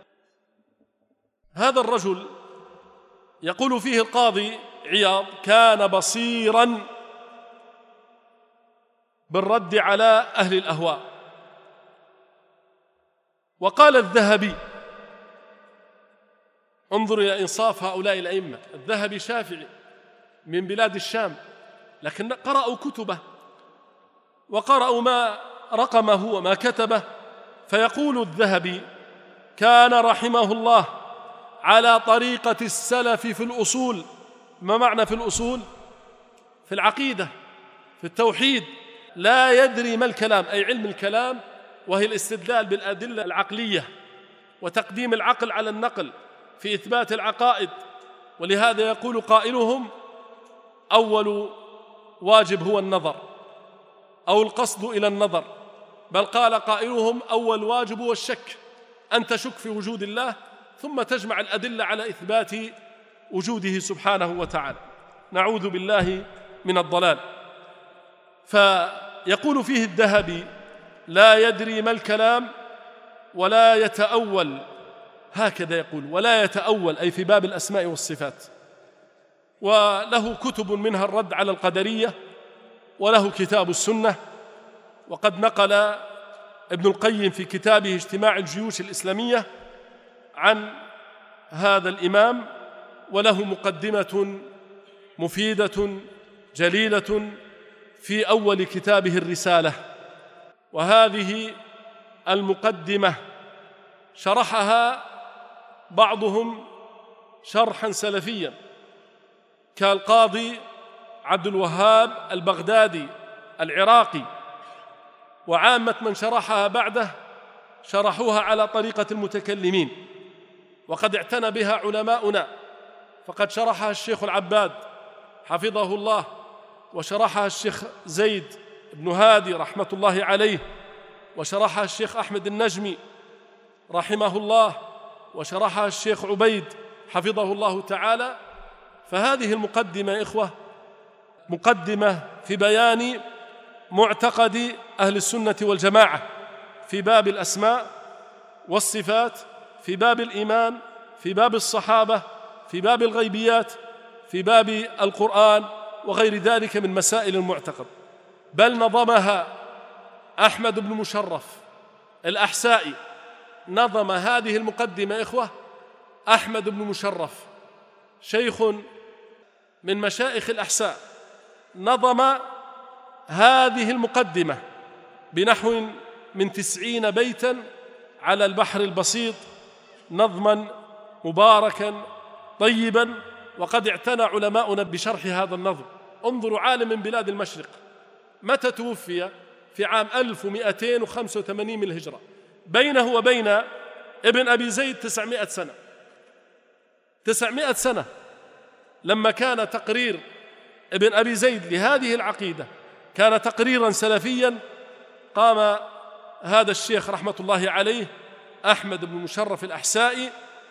هذا الرجل يقول فيه القاضي عياض: كان بصيراً بالرد على أهل الأهواء. وقال الذهبي، انظر إلى إنصاف هؤلاء الأئمة، الذهبي شافعي من بلاد الشام، لكن قرأوا كتبه وقرأوا ما رقمه وما كتبه، فيقول الذهبي: كان رحمه الله على طريقة السلف في الأصول. ما معنى في الأصول؟ في العقيدة، في التوحيد. لا يدري ما الكلام، أي علم الكلام، وهي الاستدلال بالأدلة العقلية وتقديم العقل على النقل في إثبات العقائد. ولهذا يقول قائلهم: أول واجب هو النظر أو القصد إلى النظر، بل قال قائلهم: أول واجب هو الشك، أن تشك في وجود الله ثم تجمع الأدلة على إثبات وجوده سبحانه وتعالى. نعوذ بالله من الضلال. فيقول فيه الذهبي: لا يدري ما الكلام ولا يتأول، هكذا يقول، ولا يتأول، أي في باب الأسماء والصفات. وله كتب منها الرد على القدرية، وله كتاب السنة. وقد نقل ابن القيم في كتابه اجتماع الجيوش الإسلامية عن هذا الإمام، وله مقدمة مفيدة جليلة في أول كتابه الرسالة. وهذه المقدمة شرحها بعضهم شرحا سلفيا كالقاضي عبد الوهاب البغدادي العراقي، وعامة من شرحها بعده شرحوها على طريقة المتكلمين، وقد اعتنى بها علماؤنا، فقد شرحها الشيخ العباد حفظه الله، وشرحها الشيخ زيد بن هادي رحمة الله عليه، وشرحها الشيخ أحمد النجمي رحمه الله، وشرحها الشيخ عبيد حفظه الله تعالى. فهذه المقدمة يا إخوة مقدمة في بيان معتقد أهل السنة والجماعة في باب الأسماء والصفات، في باب الإيمان، في باب الصحابة، في باب الغيبيات، في باب القرآن وغير ذلك من مسائل المعتقد. بل نظمها أحمد بن مشرف الأحسائي، نظم هذه المقدمة إخوة أحمد بن مشرف شيخ من مشايخ الأحساء، نظم هذه المقدمة بنحو من تسعين بيتا على البحر البسيط، نظما مباركا طيبا، وقد اعتنى علماؤنا بشرح هذا النظم. انظروا عالم من بلاد المشرق متى توفي؟ في عام ألف ومئتين وخمسة وثمانين من الهجرة، بينه وبين ابن أبي زيد تسعمائة سنة تسعمائة سنة. لما كان تقرير ابن أبي زيد لهذه العقيدة كان تقريرا سلفيا، قام هذا الشيخ رحمة الله عليه أحمد بن مشرف الأحسائي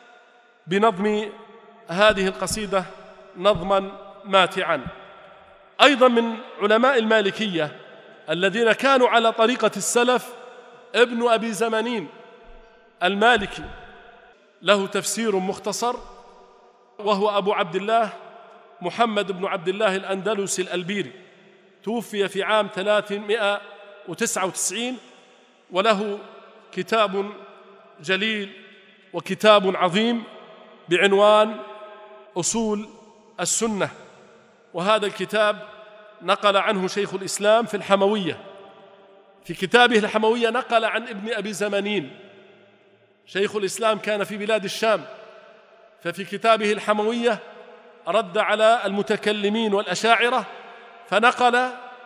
بنظم هذه القصيدة نظما ماتعا. أيضا من علماء المالكية الذين كانوا على طريقة السلف ابن أبي زمانين المالكي، له تفسير مختصر، وهو أبو عبد الله محمد بن عبد الله الأندلسي الألبيري، توفي في عام ثلاثمائة وتسعة وتسعين، وله كتاب جليل وكتاب عظيم بعنوان أصول السنة، وهذا الكتاب نقل عنه شيخ الإسلام في الحموية، في كتابه الحموية نقل عن ابن أبي زمانين. شيخ الإسلام كان في بلاد الشام، ففي كتابه الحموية رد على المتكلمين والأشاعرة، فنقل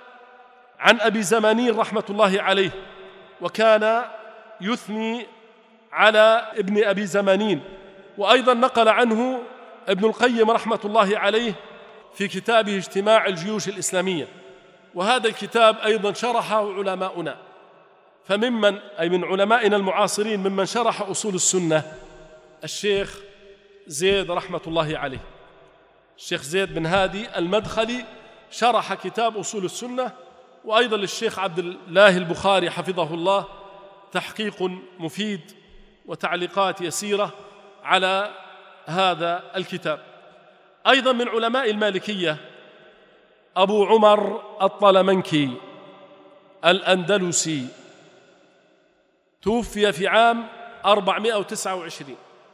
عن أبي زمانين رحمة الله عليه، وكان يثني على ابن أبي زمانين. وأيضا نقل عنه ابن القيم رحمة الله عليه في كتابه اجتماع الجيوش الإسلامية، وهذا الكتاب أيضا شرحه علماؤنا. فممن أي من علمائنا المعاصرين ممن شرح أصول السنة الشيخ زيد رحمة الله عليه، الشيخ زيد بن هادي المدخلي شرح كتاب أصول السنة، وأيضا للشيخ عبد الله البخاري حفظه الله تحقيق مفيد وتعليقات يسيرة على هذا الكتاب. أيضا من علماء المالكية أبو عمر الطلمنكي الأندلسي، توفي في عام أربعمائة وتسعة وعشرين.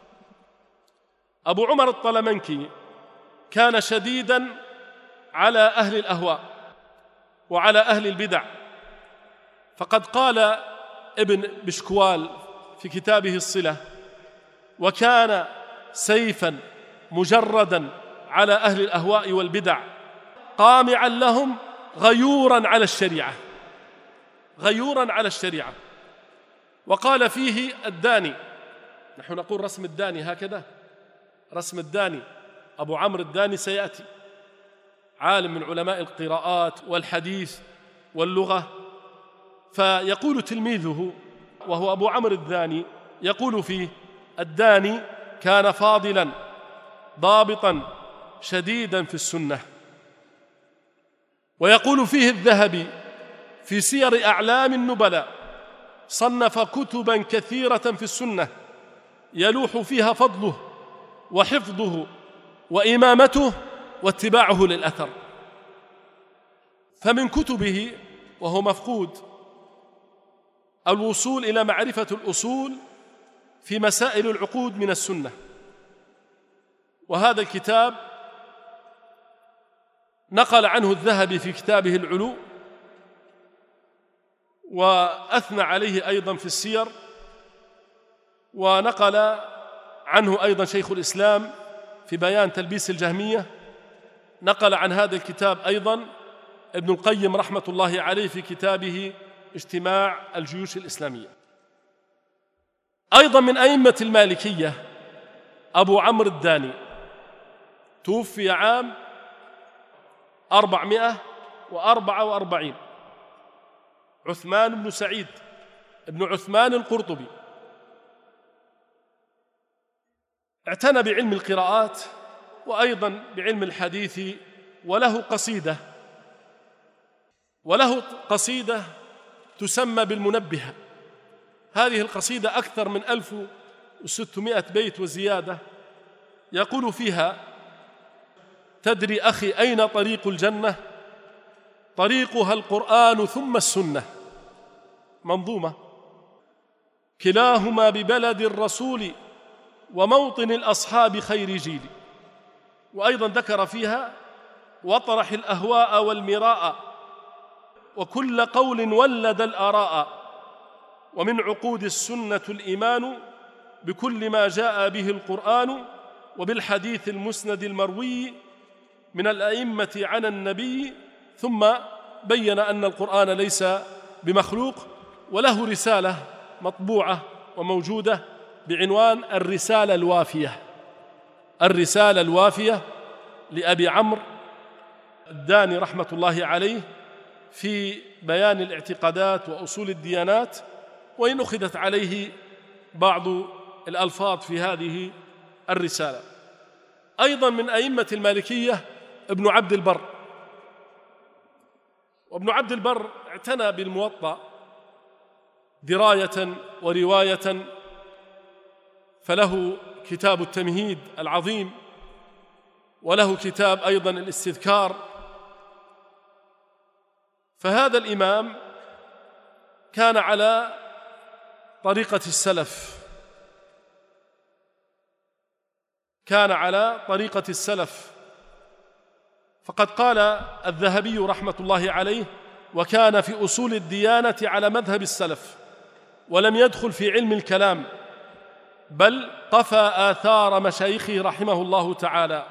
أبو عمر الطلمنكي كان شديداً على أهل الأهواء وعلى أهل البدع، فقد قال ابن بشكوال في كتابه الصلة: وكان سيفاً مجرداً على أهل الأهواء والبدع، قامعاً لهم غيوراً على الشريعة غيوراً على الشريعة. وقال فيه الداني، نحن نقول رسم الداني هكذا، رسم الداني أبو عمرو الداني سيأتي، عالم من علماء القراءات والحديث واللغة. فيقول تلميذه وهو أبو عمرو الداني، يقول فيه: الداني كان فاضلاً ضابطاً شديداً في السنة. ويقول فيه الذهبي في سير أعلام النبلاء: صنف كتباً كثيرة في السنة يلوح فيها فضله وحفظه وإمامته واتباعه للأثر. فمن كتبه، وهو مفقود، الوصول إلى معرفة الأصول في مسائل العقود من السنة. وهذا الكتاب نقل عنه الذهبي في كتابه العلو، وأثنى عليه أيضا في السير، ونقل عنه أيضا شيخ الإسلام في بيان تلبيس الجهمية. نقل عن هذا الكتاب أيضا ابن القيم رحمة الله عليه في كتابه اجتماع الجيوش الإسلامية. أيضا من أئمة المالكية أبو عمرو الداني، توفي عام أربعمائة وأربعة وأربعين، عثمان بن سعيد بن عثمان القرطبي. اعتنى بعلم القراءات وأيضا بعلم الحديث، وله قصيدة وله قصيدة تسمى بالمنبهة. هذه القصيدة أكثر من ألف وستمائة بيت وزيادة، يقول فيها: تدري أخي أين طريق الجنة؟ طريقها القرآن ثم السنة. منظومة. كلاهما ببلد الرسول وموطن الأصحاب خير جيل. وأيضا ذكر فيها: واطرح الأهواء والمراء وكل قول ولد الآراء، ومن عقود السنة الإيمان بكل ما جاء به القرآن، وبالحديث المسند المروي من الأئمة عن النبي. ثم بين أن القرآن ليس بمخلوق، وله رسالة مطبوعة وموجودة بعنوان الرسالة الوافية. الرسالة الوافية لأبي عمرو الداني رحمة الله عليه في بيان الاعتقادات وأصول الديانات، وإن أخذت عليه بعض الألفاظ في هذه الرسالة. أيضا من أئمة المالكية ابن عبد البر. وابن عبد البر اعتنى بالموطأ دراية ورواية، فله كتاب التمهيد العظيم، وله كتاب أيضا الاستذكار. فهذا الإمام كان على طريقة السلف، كان على طريقة السلف فقد قال الذهبي رحمة الله عليه: وكان في أصول الديانة على مذهب السلف، ولم يدخل في علم الكلام، بل قفى آثار مشايخه رحمه الله تعالى.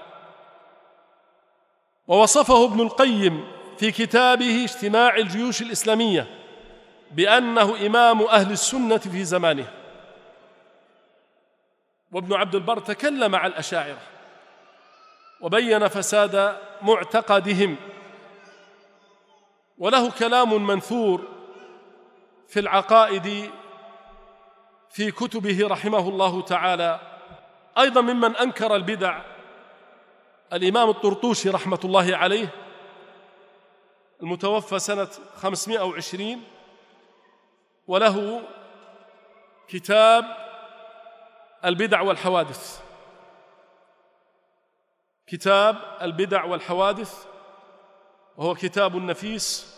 ووصفه ابن القيم في كتابه اجتماع الجيوش الإسلامية بأنه إمام أهل السنة في زمانه. وابن عبد البر تكلم عن الأشاعرة وبين فساد معتقدهم، وله كلام منثور في العقائد في كتبه رحمه الله تعالى. أيضا ممن أنكر البدع الإمام الطرطوشي رحمة الله عليه، المتوفى سنة خمسمائة وعشرين، وله كتاب البدع والحوادث. كتاب البدع والحوادث وهو كتاب نفيس،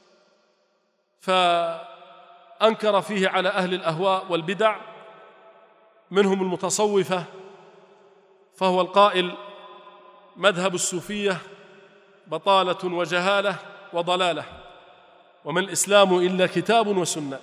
فأنكر فيه على أهل الأهواء والبدع، منهم المتصوفة، فهو القائل: مذهب الصوفية بطالة وجهالة وضلالة، وما الإسلام إلا كتاب وسنة.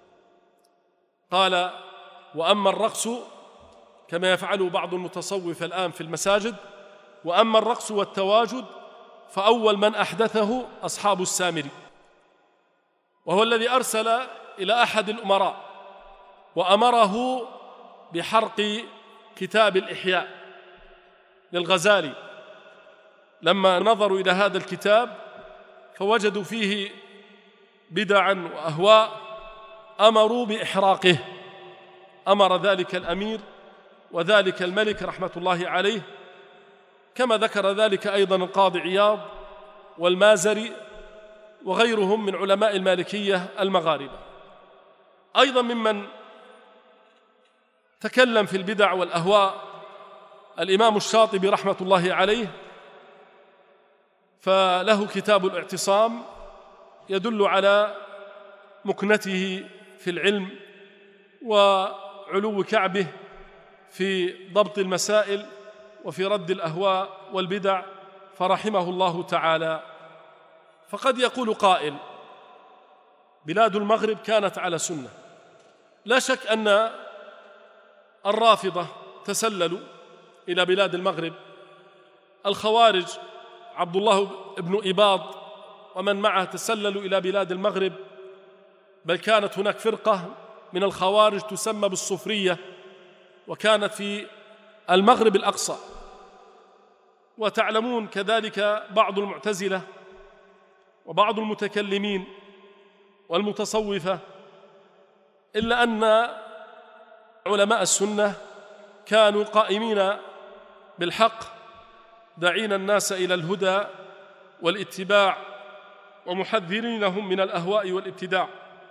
قال: وأما الرقص كما يفعله بعض المتصوفة الآن في المساجد، وأما الرقص والتواجد فأول من أحدثه أصحاب السامري، وهو الذي أرسل إلى أحد الأمراء وأمره بحرق كتاب الإحياء للغزالي. لما نظروا إلى هذا الكتاب فوجدوا فيه بدعا وأهواء، أمروا بإحراقه. أمر ذلك الأمير وذلك الملك رحمة الله عليه، كما ذكر ذلك أيضا القاضي عياض والمازري وغيرهم من علماء المالكية المغاربة. أيضا ممن تكلم في البدع والأهواء الإمام الشاطبي رحمة الله عليه، فله كتاب الاعتصام يدل على مكنته في العلم وعلو كعبه في ضبط المسائل وفي رد الأهواء والبدع، فرحمه الله تعالى. فقد يقول قائل: بلاد المغرب كانت على سنة. لا شك أن الرافضة تسللوا إلى بلاد المغرب، الخوارج عبد الله بن إباض ومن معه تسللوا إلى بلاد المغرب، بل كانت هناك فرقة من الخوارج تسمى بالصفرية، وكانت في المغرب الأقصى. وتعلمون كذلك بعض المعتزلة وبعض المتكلمين والمتصوفة، إلا أن علماء السنة كانوا قائمين بالحق داعين الناس إلى الهدى والاتباع ومحذرينهم من الأهواء والابتداع.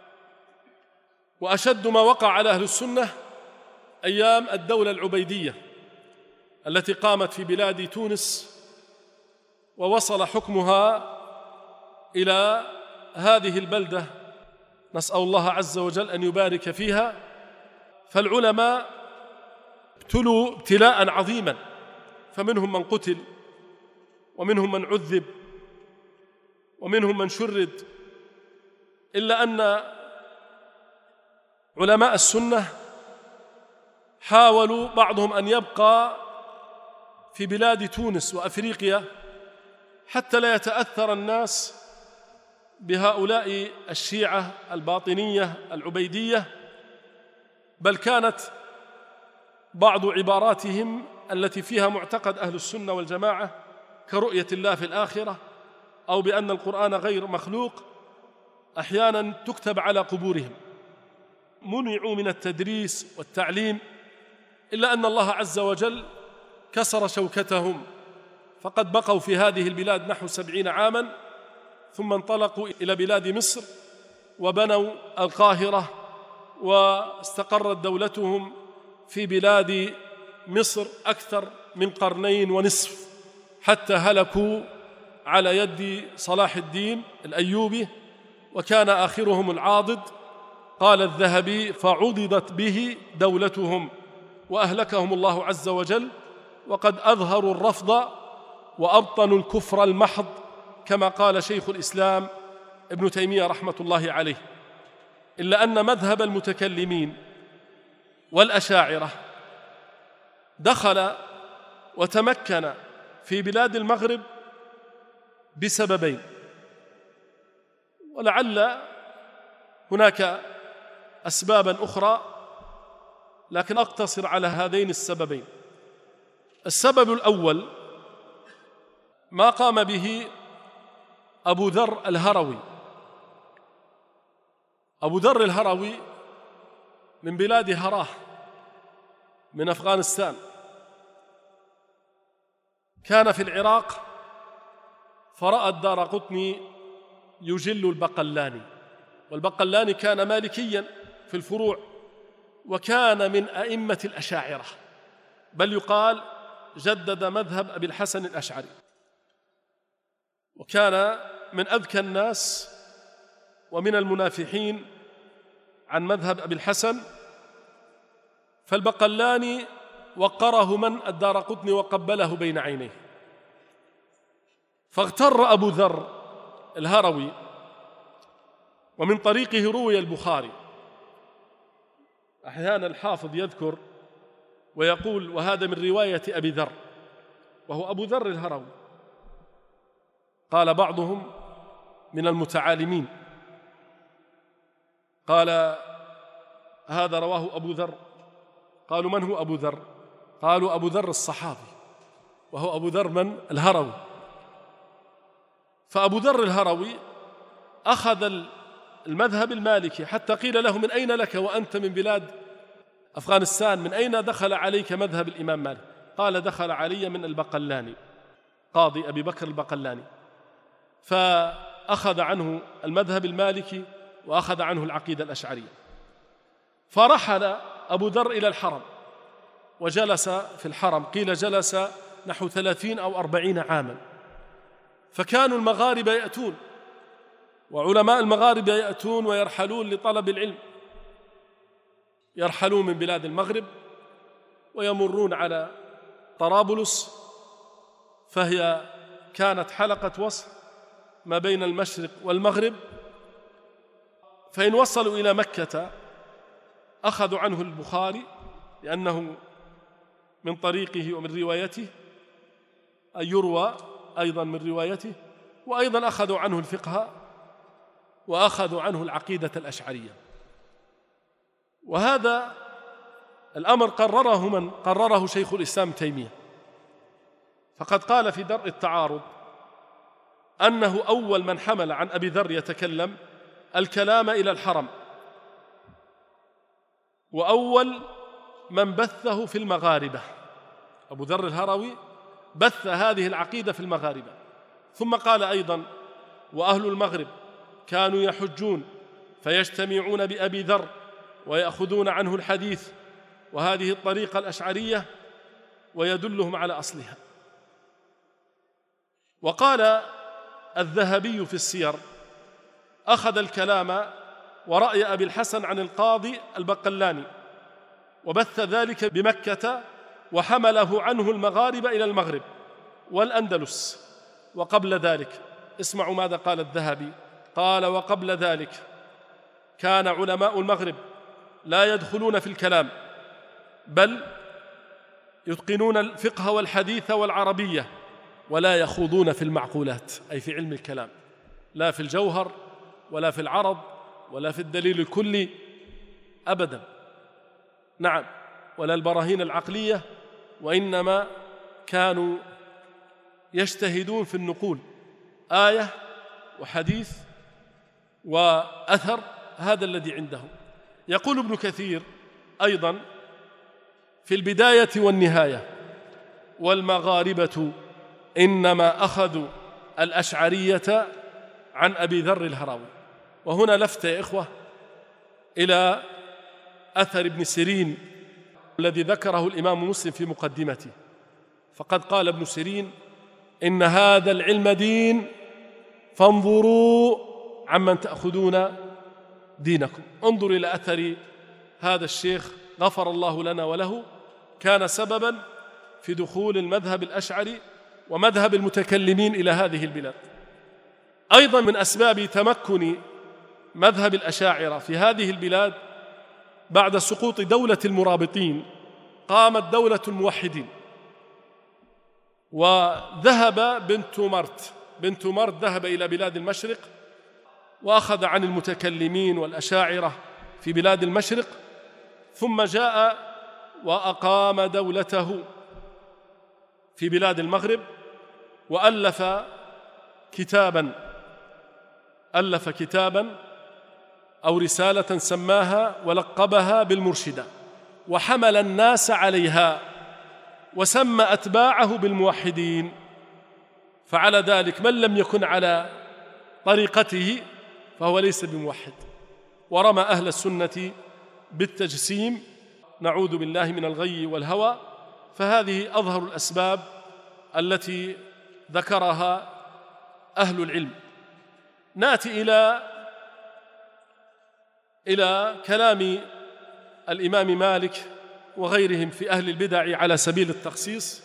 وأشد ما وقع على أهل السنة أيام الدولة العبيدية التي قامت في بلاد تونس، ووصل حكمها إلى هذه البلدة، نسأل الله عز وجل أن يبارك فيها. فالعلماء ابتلوا ابتلاء عظيما، فمنهم من قتل ومنهم من عذب ومنهم من شرد، إلا أن علماء السنة حاولوا بعضهم أن يبقى في بلاد تونس وأفريقيا حتى لا يتأثر الناس بهؤلاء الشيعة الباطنية العبيدية، بل كانت بعض عباراتهم التي فيها معتقد أهل السنة والجماعة كرؤية الله في الآخرة أو بأن القرآن غير مخلوق أحيانا تكتب على قبورهم. منعوا من التدريس والتعليم، إلا أن الله عز وجل كسر شوكتهم، فقد بقوا في هذه البلاد نحو سبعين عاما، ثم انطلقوا إلى بلاد مصر وبنوا القاهرة، واستقرت دولتهم في بلاد مصر أكثر من قرنين ونصف، حتى هلكوا على يد صلاح الدين الأيوبي، وكان آخرهم العاضد. قال الذهبي: فعضدت به دولتهم وأهلكهم الله عز وجل، وقد أظهروا الرفض وأبطنوا الكفر المحض، كما قال شيخ الإسلام ابن تيمية رحمة الله عليه. إلا أن مذهب المتكلمين والأشاعرة دخل وتمكن في بلاد المغرب بسببين، ولعل هناك أسبابا أخرى، لكن أقتصر على هذين السببين. السبب الأول ما قام به أبو ذر الهروي. أبو ذر الهروي من بلاد هراه من أفغانستان، كان في العراق، فرأى الدارقطني يجل البقلاني، والبقلاني كان مالكيا في الفروع، وكان من أئمة الأشاعرة، بل يقال جدد مذهب أبي الحسن الأشعري، وكان من أذكى الناس ومن المنافحين عن مذهب أبي الحسن. فالبقلاني وقره من الدارقطني وقبله بين عينيه، فاغتر أبو ذر الهروي، ومن طريقه روي البخاري. أحيانا الحافظ يذكر ويقول: وهذا من رواية أبي ذر، وهو أبو ذر الهروي. قال بعضهم من المتعالمين، قال: هذا رواه أبو ذر. قالوا: من هو أبو ذر؟ قالوا: أبو ذر الصحابي، وهو أبو ذر من؟ الهروي. فأبو ذر الهروي أخذ المذهب المالكي، حتى قيل له: من أين لك وأنت من بلاد أفغانستان؟ من أين دخل عليك مذهب الإمام مالك؟ قال: دخل علي من البقلاني، قاضي أبي بكر البقلاني، فأخذ عنه المذهب المالكي وأخذ عنه العقيدة الأشعرية. فرحل أبو ذر إلى الحرم وجلس في الحرم، قيل جلس نحو ثلاثين أو أربعين عاما. فكانوا المغاربة يأتون، وعلماء المغاربة يأتون ويرحلون لطلب العلم، يرحلون من بلاد المغرب ويمرون على طرابلس، فهي كانت حلقة وصل ما بين المشرق والمغرب، فإن وصلوا إلى مكة أخذوا عنه البخاري لأنه من طريقه ومن روايته، أي يروى أيضا من روايته، وأيضا أخذوا عنه الفقه وأخذوا عنه العقيدة الأشعرية. وهذا الأمر قرره من قرره شيخ الإسلام تيمية، فقد قال في درء التعارض أنه أول من حمل عن أبي ذر يتكلم الكلام إلى الحرم، وأول من بثه في المغاربة. أبو ذر الهروي بث هذه العقيدة في المغاربة. ثم قال أيضا: وأهل المغرب كانوا يحجون فيجتمعون بأبي ذر ويأخذون عنه الحديث، وهذه الطريقة الأشعرية، ويدلهم على أصلها. وقال الذهبي في السير: أخذ الكلام ورأي أبي الحسن عن القاضي البقلاني وبث ذلك بمكة، وحمله عنه المغاربة إلى المغرب والأندلس. وقبل ذلك، اسمعوا ماذا قال الذهبي، قال: وقبل ذلك كان علماء المغرب لا يدخلون في الكلام، بل يتقنون الفقه والحديث والعربية، ولا يخوضون في المعقولات، أي في علم الكلام، لا في الجوهر ولا في العرض ولا في الدليل الكلي أبدا، نعم، ولا البراهين العقلية، وإنما كانوا يجتهدون في النقول، آية وحديث وأثر، هذا الذي عندهم. يقول ابن كثير أيضا في البداية والنهاية: والمغاربة إنما أخذوا الأشعرية عن أبي ذر الهروي. وهنا لفت يا إخوة إلى أثر ابن سيرين الذي ذكره الإمام مسلم في مقدمته، فقد قال ابن سيرين: إن هذا العلم دين، فانظروا عمن تأخذون دينكم. انظروا إلى أثر هذا الشيخ غفر الله لنا وله، كان سببا في دخول المذهب الأشعري ومذهب المتكلمين إلى هذه البلاد. أيضا من أسباب تمكن مذهب الأشاعرة في هذه البلاد بعد سقوط دولة المرابطين قامت دولة الموحدين، وذهب بنت مرت بنت مرت ذهب إلى بلاد المشرق وأخذ عن المتكلمين والأشاعرة في بلاد المشرق، ثم جاء وأقام دولته في بلاد المغرب، وألف كتابا ألف كتابا أو رسالة سماها ولقبها بالمرشدة، وحمل الناس عليها، وسمى أتباعه بالموحدين. فعلى ذلك من لم يكن على طريقته فهو ليس بموحد، ورمى أهل السنة بالتجسيم، نعوذ بالله من الغي والهوى. فهذه أظهر الأسباب التي ذكرها أهل العلم. نأتي إلى إلى كلام الإمام مالك وغيرهم في أهل البدع على سبيل التخصيص.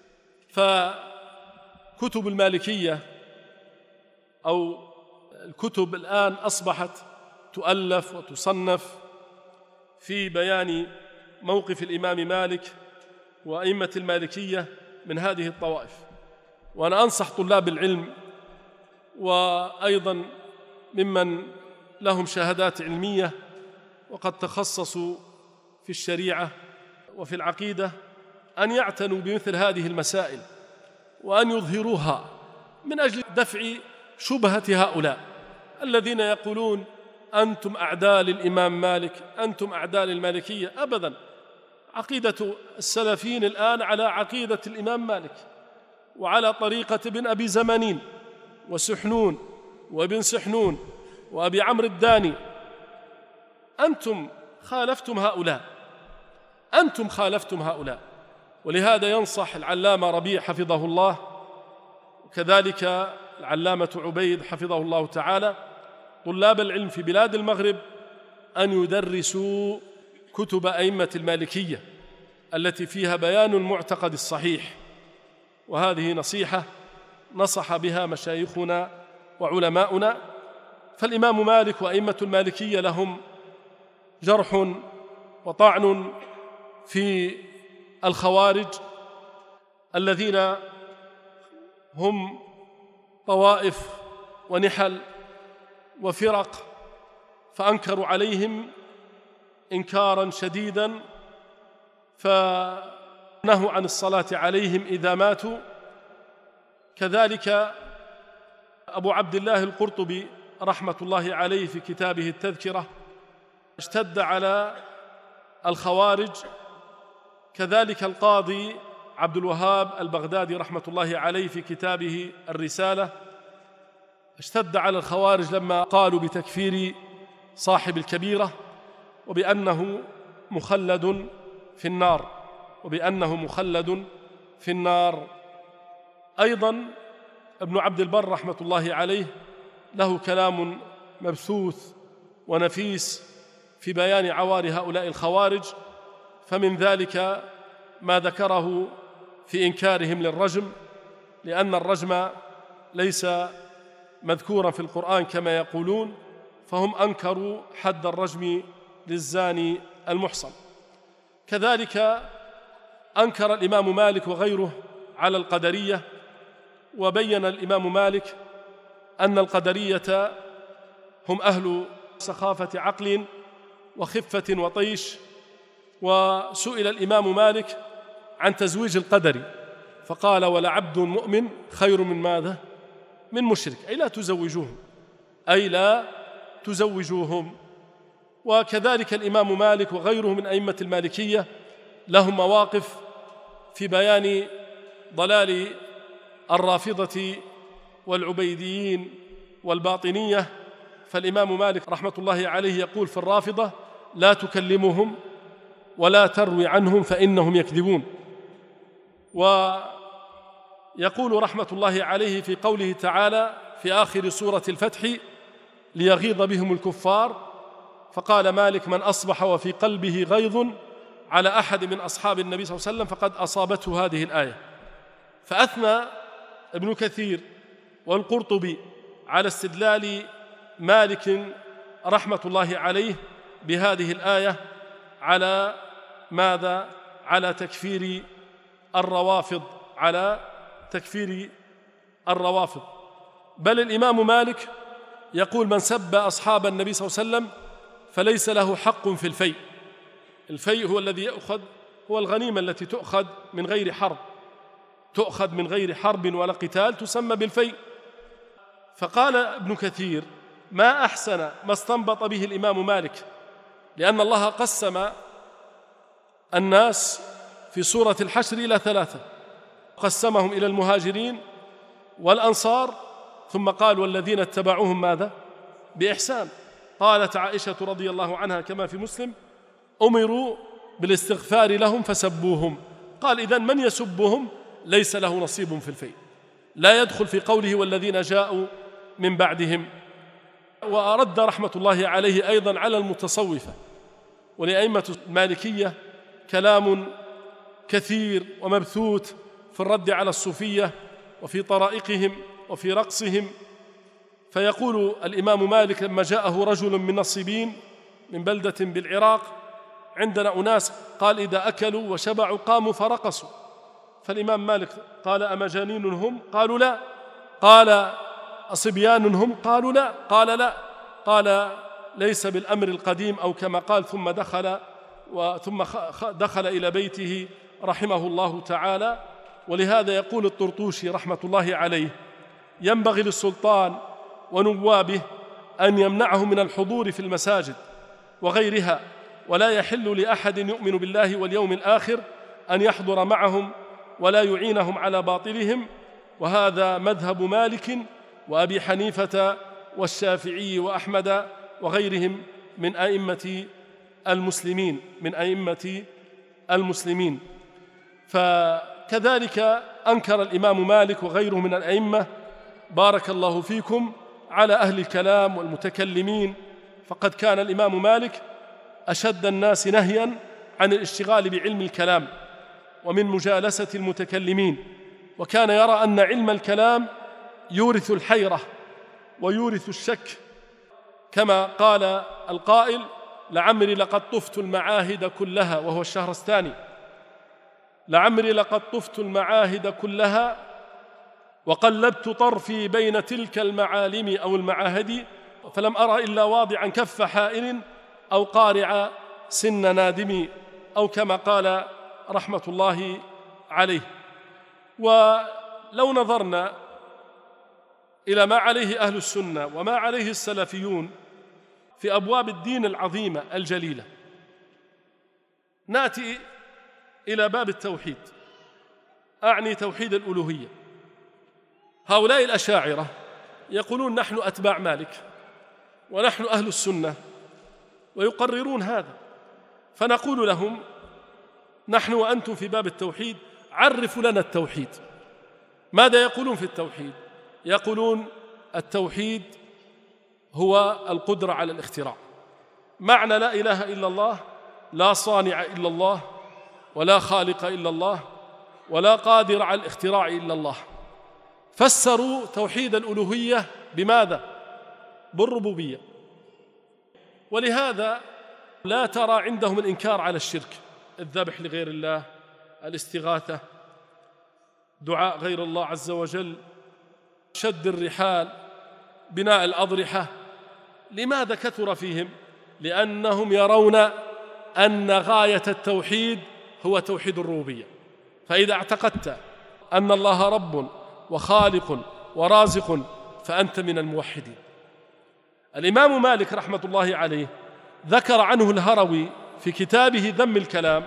فكتب المالكية أو الكتب الآن أصبحت تؤلف وتصنف في بيان موقف الإمام مالك وأئمة المالكية من هذه الطوائف. وأنا أنصح طلاب العلم وأيضا ممن لهم شهادات علمية وقد تخصصوا في الشريعة وفي العقيدة أن يعتنوا بمثل هذه المسائل وأن يظهروها من أجل دفع شبهة هؤلاء الذين يقولون أنتم أعداء للإمام مالك، أنتم أعداء للمالكية. أبدا، عقيدة السلفيين الآن على عقيدة الإمام مالك وعلى طريقة ابن أبي زمانين وسحنون وابن سحنون وأبي عمرو الداني. أنتم خالفتم هؤلاء أنتم خالفتم هؤلاء ولهذا ينصح العلامة ربيع حفظه الله وكذلك العلامة عبيد حفظه الله تعالى طلاب العلم في بلاد المغرب أن يدرسوا كتب أئمة المالكية التي فيها بيان المعتقد الصحيح، وهذه نصيحة نصح بها مشايخنا وعلماؤنا. فالإمام مالك وأئمة المالكية لهم جرح وطعن في الخوارج الذين هم طوائف ونحل وفرق، فأنكروا عليهم إنكاراً شديداً، فنهوا عن الصلاة عليهم إذا ماتوا. كذلك أبو عبد الله القرطبي رحمة الله عليه في كتابه التذكرة اشتد على الخوارج. كذلك القاضي عبد الوهاب البغدادي رحمة الله عليه في كتابه الرسالة اشتد على الخوارج لما قالوا بتكفير صاحب الكبيرة وبأنه مخلد في النار وبأنه مخلد في النار. أيضا ابن عبد البر رحمة الله عليه له كلام مبثوث ونفيس في بيان عوار هؤلاء الخوارج، فمن ذلك ما ذكره في إنكارهم للرجم، لأن الرجم ليس مذكورا في القرآن كما يقولون، فهم أنكروا حد الرجم للزاني المحصن. كذلك أنكر الإمام مالك وغيره على القدرية، وبين الإمام مالك أن القدرية هم أهل سخافة عقل وخفة وطيش. وسئل الإمام مالك عن تزويج القدر فقال: ولعبد مؤمن خير من ماذا؟ من مشرك، أي لا تزوجوهم، أي لا تزوجوهم. وكذلك الإمام مالك وغيره من أئمة المالكية لهم مواقف في بيان ضلال الرافضة والعبيديين والباطنية. فالإمام مالك رحمة الله عليه يقول في الرافضة: لا تكلمهم ولا تروي عنهم فإنهم يكذبون. ويقول رحمة الله عليه في قوله تعالى في آخر سورة الفتح: ليغيظ بهم الكفار. فقال مالك: من أصبح وفي قلبه غيظ على أحد من أصحاب النبي صلى الله عليه وسلم فقد أصابته هذه الآية. فأثنى ابن كثير والقرطبي على استدلال مالك رحمة الله عليه بهذه الآية على ماذا؟ على تكفير الروافض، على تكفير الروافض. بل الإمام مالك يقول: من سب أصحاب النبي صلى الله عليه وسلم فليس له حق في الفيء. الفيء هو الذي يأخذ، هو الغنيمة التي تؤخذ من غير حرب، تؤخذ من غير حرب ولا قتال، تسمى بالفيء. فقال ابن كثير: ما أحسن ما استنبط به الإمام مالك، لأن الله قسم الناس في سورة الحشر إلى ثلاثة، قسمهم إلى المهاجرين والأنصار، ثم قال: والذين اتبعوهم ماذا؟ بإحسان. قالت عائشة رضي الله عنها كما في مسلم: أمروا بالاستغفار لهم فسبوهم. قال: إذن من يسبهم ليس له نصيب في الفيء، لا يدخل في قوله والذين جاءوا من بعدهم. وأرد رحمة الله عليه أيضا على المتصوفة. ولأئمة المالكية كلام كثير ومبثوث في الرد على الصوفية وفي طرائقهم وفي رقصهم. فيقول الإمام مالك لما جاءه رجل من نصيبين من بلدة بالعراق: عندنا أناس قال إذا أكلوا وشبعوا قاموا فرقصوا. فالإمام مالك قال: أمجانين هم؟ قالوا لا. قال: أصبيان هم؟ قالوا لا. قال لا. قال: ليس بالأمر القديم، أو كما قال: ثم دخل وثم دخل إلى بيته رحمه الله تعالى. ولهذا يقول الطرطوشي رحمة الله عليه: ينبغي للسلطان ونوابه أن يمنعهم من الحضور في المساجد وغيرها، ولا يحل لأحد يؤمن بالله واليوم الآخر أن يحضر معهم ولا يعينهم على باطلهم. وهذا مذهب مالك وأبي حنيفة والشافعي وأحمد وغيرهم من أئمة المسلمين من أئمة المسلمين. فكذلك أنكر الإمام مالك وغيره من الأئمة بارك الله فيكم على أهل الكلام والمتكلمين. فقد كان الإمام مالك أشد الناس نهياً عن الاشتغال بعلم الكلام ومن مجالسة المتكلمين، وكان يرى أن علم الكلام يورث الحيرة ويورث الشك، كما قال القائل: لعمري لقد طفت المعاهد كلها، وهو الشهرستاني: لعمري لقد طفت المعاهد كلها وقلبت طرفي بين تلك المعالم أو المعاهد، فلم أرى إلا واضعا كف حائر أو قارع سن نادم، أو كما قال رحمة الله عليه. ولو نظرنا إلى ما عليه أهل السنة وما عليه السلفيون في أبواب الدين العظيمة الجليلة، نأتي إلى باب التوحيد، أعني توحيد الألوهية. هؤلاء الأشاعرة يقولون نحن أتباع مالك ونحن أهل السنة، ويقررون هذا، فنقول لهم: نحن وأنتم في باب التوحيد، عرفوا لنا التوحيد. ماذا يقولون في التوحيد؟ يقولون التوحيد هو القدرة على الاختراع. معنى لا إله إلا الله: لا صانع إلا الله، ولا خالق إلا الله، ولا قادر على الاختراع إلا الله. فسروا توحيد الألوهية بماذا؟ بالربوبية. ولهذا لا ترى عندهم الإنكار على الشرك، الذبح لغير الله، الاستغاثة، دعاء غير الله عز وجل، شد الرحال، بناء الأضرحة. لماذا كثر فيهم؟ لأنهم يرون أن غاية التوحيد هو توحيد الربوبية. فإذا اعتقدت أن الله رب وخالق ورازق فأنت من الموحدين. الإمام مالك رحمة الله عليه ذكر عنه الهروي في كتابه ذم الكلام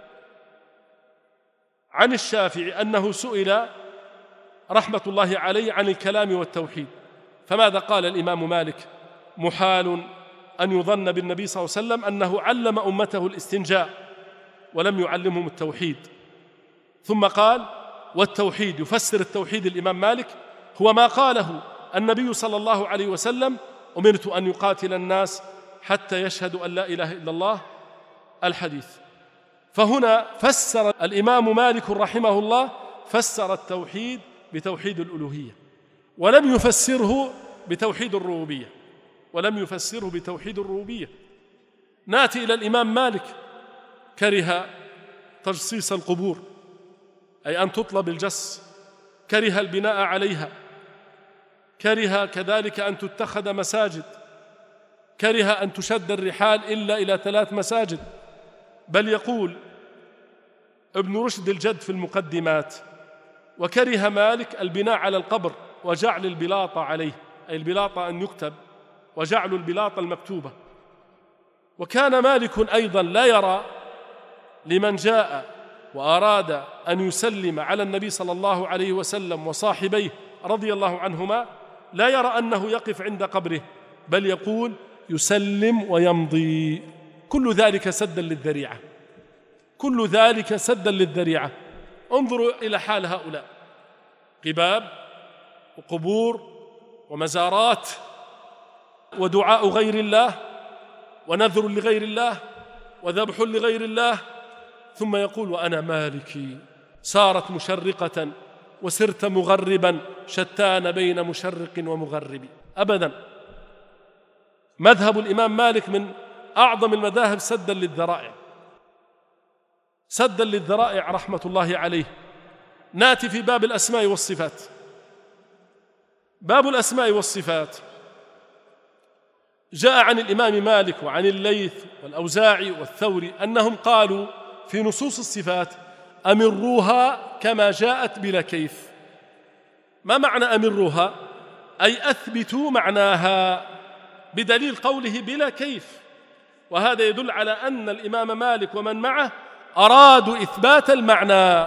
عن الشافعي أنه سئل رحمة الله عليه عن الكلام والتوحيد، فماذا قال الإمام مالك؟ محال أن يظن بالنبي صلى الله عليه وسلم أنه علم أمته الاستنجاء ولم يعلمهم التوحيد. ثم قال: والتوحيد، يفسر التوحيد الإمام مالك، هو ما قاله النبي صلى الله عليه وسلم: أمرت أن يقاتل الناس حتى يشهدوا أن لا إله إلا الله، الحديث. فهنا فسر الإمام مالك رحمه الله، فسر التوحيد بتوحيد الألوهية، ولم يفسره بتوحيد الربوبية، ولم يفسره بتوحيد الربوبية. نأتي إلى الإمام مالك: كره تجصيص القبور، أي أن تطلب الجص، كره البناء عليها، كره كذلك أن تتخذ مساجد، كره أن تشد الرحال إلا إلى ثلاث مساجد. بل يقول ابن رشد الجد في المقدمات: وكره مالك البناء على القبر وجعل البلاطة عليه، أي البلاطة أن يكتب، وجعل البلاطة المكتوبة. وكان مالك أيضا لا يرى لمن جاء وأراد أن يسلم على النبي صلى الله عليه وسلم وصاحبيه رضي الله عنهما، لا يرى أنه يقف عند قبره، بل يقول يسلم ويمضي. كل ذلك سدا للذريعة، كل ذلك سدا للذريعة. انظروا إلى حال هؤلاء: قباب وقبور ومزارات ودعاء غير الله ونذر لغير الله وذبح لغير الله، ثم يقول: وأنا مالكي، صارت مشرقة وسرت مغربا، شتان بين مشرق ومغرب. أبدا، مذهب الإمام مالك من أعظم المذاهب سدا للذرائع، سدا للذرائع رحمة الله عليه. نأتي في باب الأسماء والصفات. باب الأسماء والصفات جاء عن الإمام مالك وعن الليث والأوزاعي والثوري أنهم قالوا في نصوص الصفات: أمروها كما جاءت بلا كيف. ما معنى أمروها؟ أي أثبتوا معناها، بدليل قوله بلا كيف. وهذا يدل على أن الإمام مالك ومن معه أرادوا إثبات المعنى.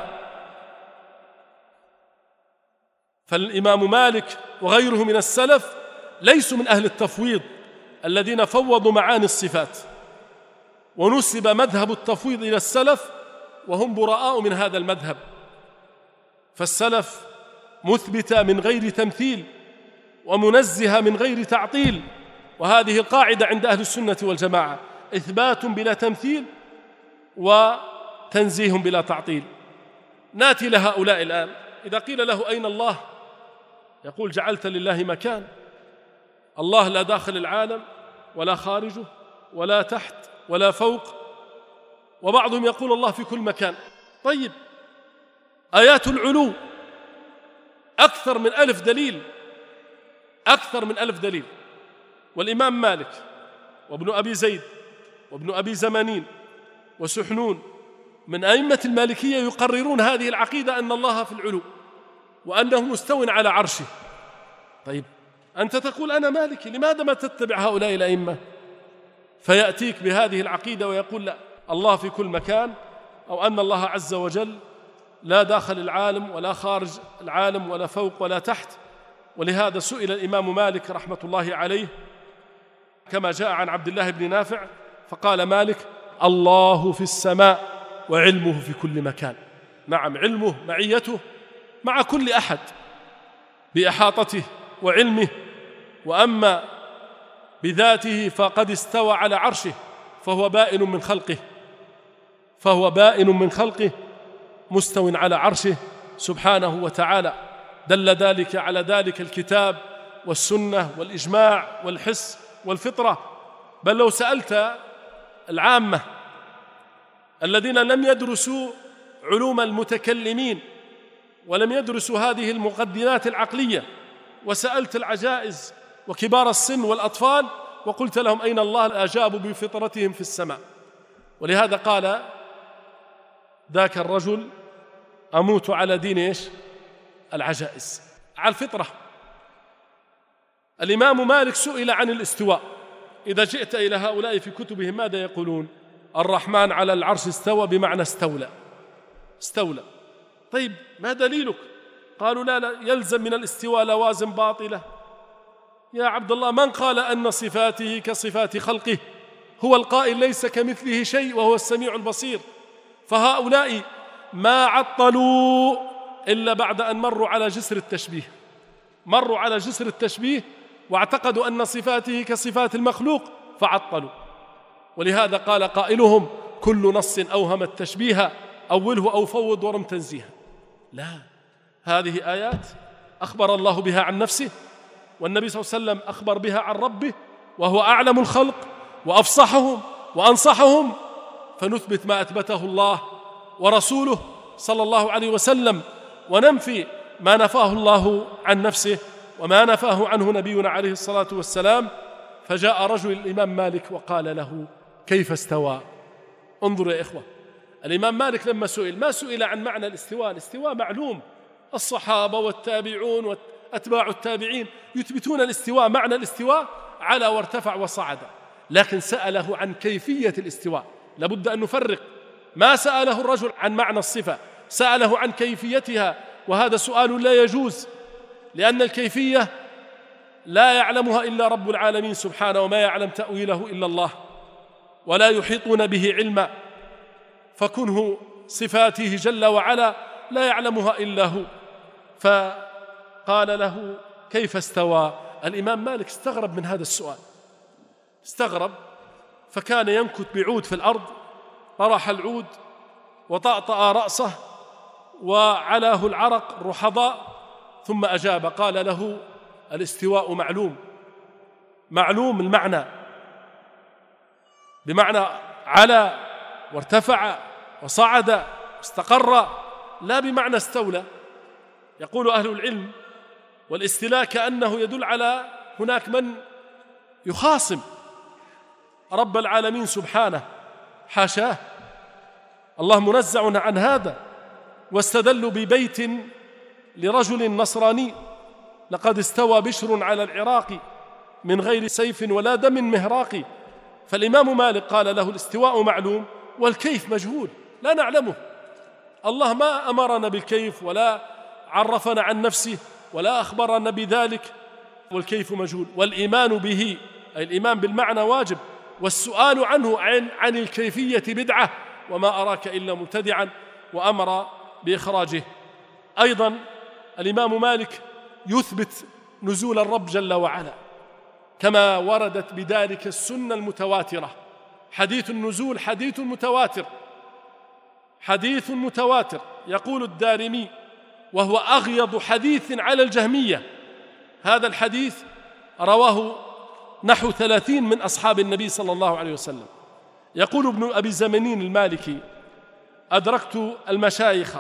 فالإمام مالك وغيره من السلف ليسوا من أهل التفويض الذين فوضوا معاني الصفات، ونسب مذهب التفويض إلى السلف وهم براء من هذا المذهب. فالسلف مثبتة من غير تمثيل ومنزهة من غير تعطيل، وهذه القاعدة عند أهل السنة والجماعة: إثبات بلا تمثيل وتنزيه بلا تعطيل. ناتي لهؤلاء الآن، إذا قيل له أين الله يقول جعلت لله مكان. الله لا داخل العالم ولا خارجه ولا تحت ولا فوق، وبعضهم يقول الله في كل مكان. طيب، آيات العلو أكثر من ألف دليل، أكثر من ألف دليل. والإمام مالك وابن أبي زيد وابن أبي زمانين وسحنون من أئمة المالكية يقررون هذه العقيدة أن الله في العلو وأنه مستو على عرشه. طيب، أنت تقول أنا مالكي، لماذا ما تتبع هؤلاء الأئمة؟ فيأتيك بهذه العقيدة ويقول لا، الله في كل مكان، أو أن الله عز وجل لا داخل العالم ولا خارج العالم ولا فوق ولا تحت. ولهذا سئل الإمام مالك رحمة الله عليه كما جاء عن عبد الله بن نافع، فقال مالك: الله في السماء وعلمه في كل مكان. نعم، علمه معيته مع كل أحد بإحاطته وعلمه، وأما بذاته فقد استوى على عرشه، فهو بائن من خلقه، فهو بائن من خلقه مستو على عرشه سبحانه وتعالى. دل ذلك على ذلك الكتاب والسنة والإجماع والحس والفطرة. بل لو سألت العامة الذين لم يدرسوا علوم المتكلمين ولم يدرسوا هذه المقدمات العقلية، وسألت العجائز وكبار السن والأطفال وقلت لهم أين الله، أجابوا بفطرتهم في السماء. ولهذا قال ذاك الرجل: أموت على دين إيش؟ العجائز، على الفطرة. الإمام مالك سئل عن الاستواء، إذا جئت إلى هؤلاء في كتبهم ماذا يقولون؟ الرحمن على العرش استوى بمعنى استولى، استولى. طيب، ما دليلك؟ قالوا لا لا يلزم من الاستواء لوازم باطلة. يا عبد الله، من قال أن صفاته كصفات خلقه؟ هو القائل ليس كمثله شيء وهو السميع البصير. فهؤلاء ما عطلوا إلا بعد أن مروا على جسر التشبيه، مروا على جسر التشبيه واعتقدوا أن صفاته كصفات المخلوق فعطلوا. ولهذا قال قائلهم: كل نص أوهم التشبيه أوله أو فوض ورم تنزيها. لا، هذه آيات أخبر الله بها عن نفسه، والنبي صلى الله عليه وسلم أخبر بها عن ربه، وهو أعلم الخلق وأفصحهم وأنصحهم، فنثبت ما أثبته الله ورسوله صلى الله عليه وسلم، وننفي ما نفاه الله عن نفسه وما نفاه عنه نبينا عليه الصلاة والسلام. فجاء رجل الإمام مالك وقال له: كيف استوى؟ انظروا يا إخوة، الإمام مالك لما سئل ما سئل عن معنى الاستواء، الاستواء معلوم، الصحابة والتابعون وأتباع التابعين يثبتون الاستواء، معنى الاستواء على وارتفع وصعد، لكن سأله عن كيفية الاستواء. لابد أن نفرق، ما سأله الرجل عن معنى الصفة، سأله عن كيفيتها، وهذا سؤال لا يجوز، لأن الكيفية لا يعلمها إلا رب العالمين سبحانه، وما يعلم تأويله إلا الله، ولا يحيطون به علما. فكنه صفاته جل وعلا لا يعلمها إلا هو. فقال له: كيف استوى؟ الإمام مالك استغرب من هذا السؤال، استغرب، فكان ينكت بعود في الأرض، طرح العود وطأطأ رأسه وعلاه العرق رحضاء، ثم أجاب قال له: الاستواء معلوم، معلوم المعنى، بمعنى على وارتفع وصعد واستقر، لا بمعنى استولى. يقول أهل العلم: والاستيلاء كأنه يدل على هناك من يخاصم رب العالمين سبحانه، حاشاه، الله منزع عن هذا. واستدلوا ببيت لرجل نصراني: لقد استوى بشر على العراق من غير سيف ولا دم مهراق. فالإمام مالك قال له: الاستواء معلوم والكيف مجهول، لا نعلمه. الله ما أمرنا بالكيف ولا عرفنا عن نفسه ولا أخبرنا بذلك، والكيف مجهول. والإيمان به، أي الإيمان بالمعنى، واجب، والسؤال عنه عن, عن الكيفية بدعة، وما أراك إلا مبتدعا، وأمر بإخراجه. أيضا الإمام مالك يثبت نزول الرب جل وعلا كما وردت بذلك السنة المتواترة، حديث النزول حديث متواتر، حديث متواتر. يقول الدارمي وهو أغيض حديث على الجهمية، هذا الحديث رواه نحو ثلاثين من أصحاب النبي صلى الله عليه وسلم. يقول ابن أبي زمنين المالكي: أدركت المشايخ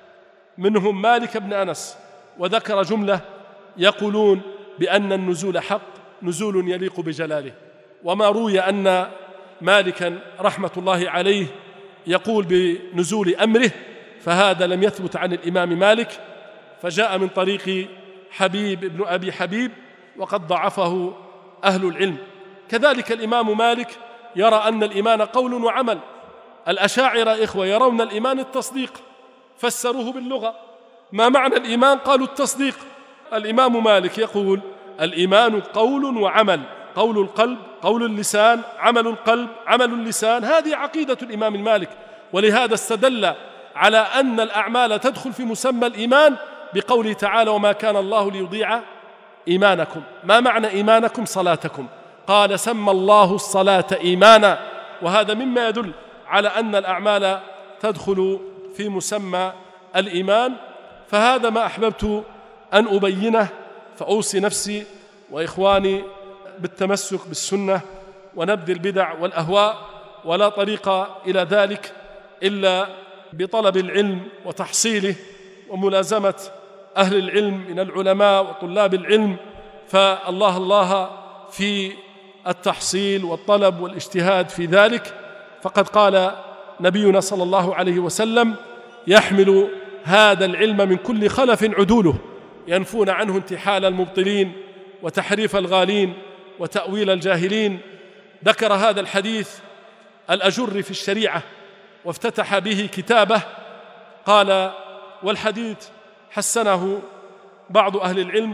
منهم مالك بن أنس، وذكر جملة يقولون بأن النزول حق، نزول يليق بجلاله. وما روي أن مالكا رحمة الله عليه يقول بنزول أمره فهذا لم يثبت عن الإمام مالك، فجاء من طريق حبيب ابن أبي حبيب وقد ضعفه أهل العلم. كذلك الإمام مالك يرى أن الإيمان قول وعمل. الأشاعرة إخوة يرون الإيمان التصديق، فسروه باللغة. ما معنى الإيمان؟ قالوا التصديق. الإمام مالك يقول الإيمان قول وعمل، قول القلب، قول اللسان، عمل القلب، عمل اللسان. هذه عقيدة الإمام المالك، ولهذا استدل على أن الأعمال تدخل في مسمى الإيمان بقوله تعالى: وما كان الله ليضيع إيمانكم. ما معنى إيمانكم؟ صلاتكم. قال: سمى الله الصلاة إيمانا، وهذا مما يدل على أن الأعمال تدخل في مسمى الإيمان. فهذا ما أحببت أن أبينه، فأوصي نفسي وإخواني بالتمسك بالسنة ونبذ البدع والأهواء، ولا طريق إلى ذلك إلا بطلب العلم وتحصيله وملازمة أهل العلم من العلماء وطلاب العلم. فالله الله في التحصيل والطلب والاجتهاد في ذلك. فقد قال نبينا صلى الله عليه وسلم: يحمل هذا العلم من كل خلف عدوله ينفون عنه انتحال المبطلين وتحريف الغالين وتأويل الجاهلين. ذكر هذا الحديث الأجر في الشريعة وافتتح به كتابه. قال: والحديث حسنه بعض أهل العلم،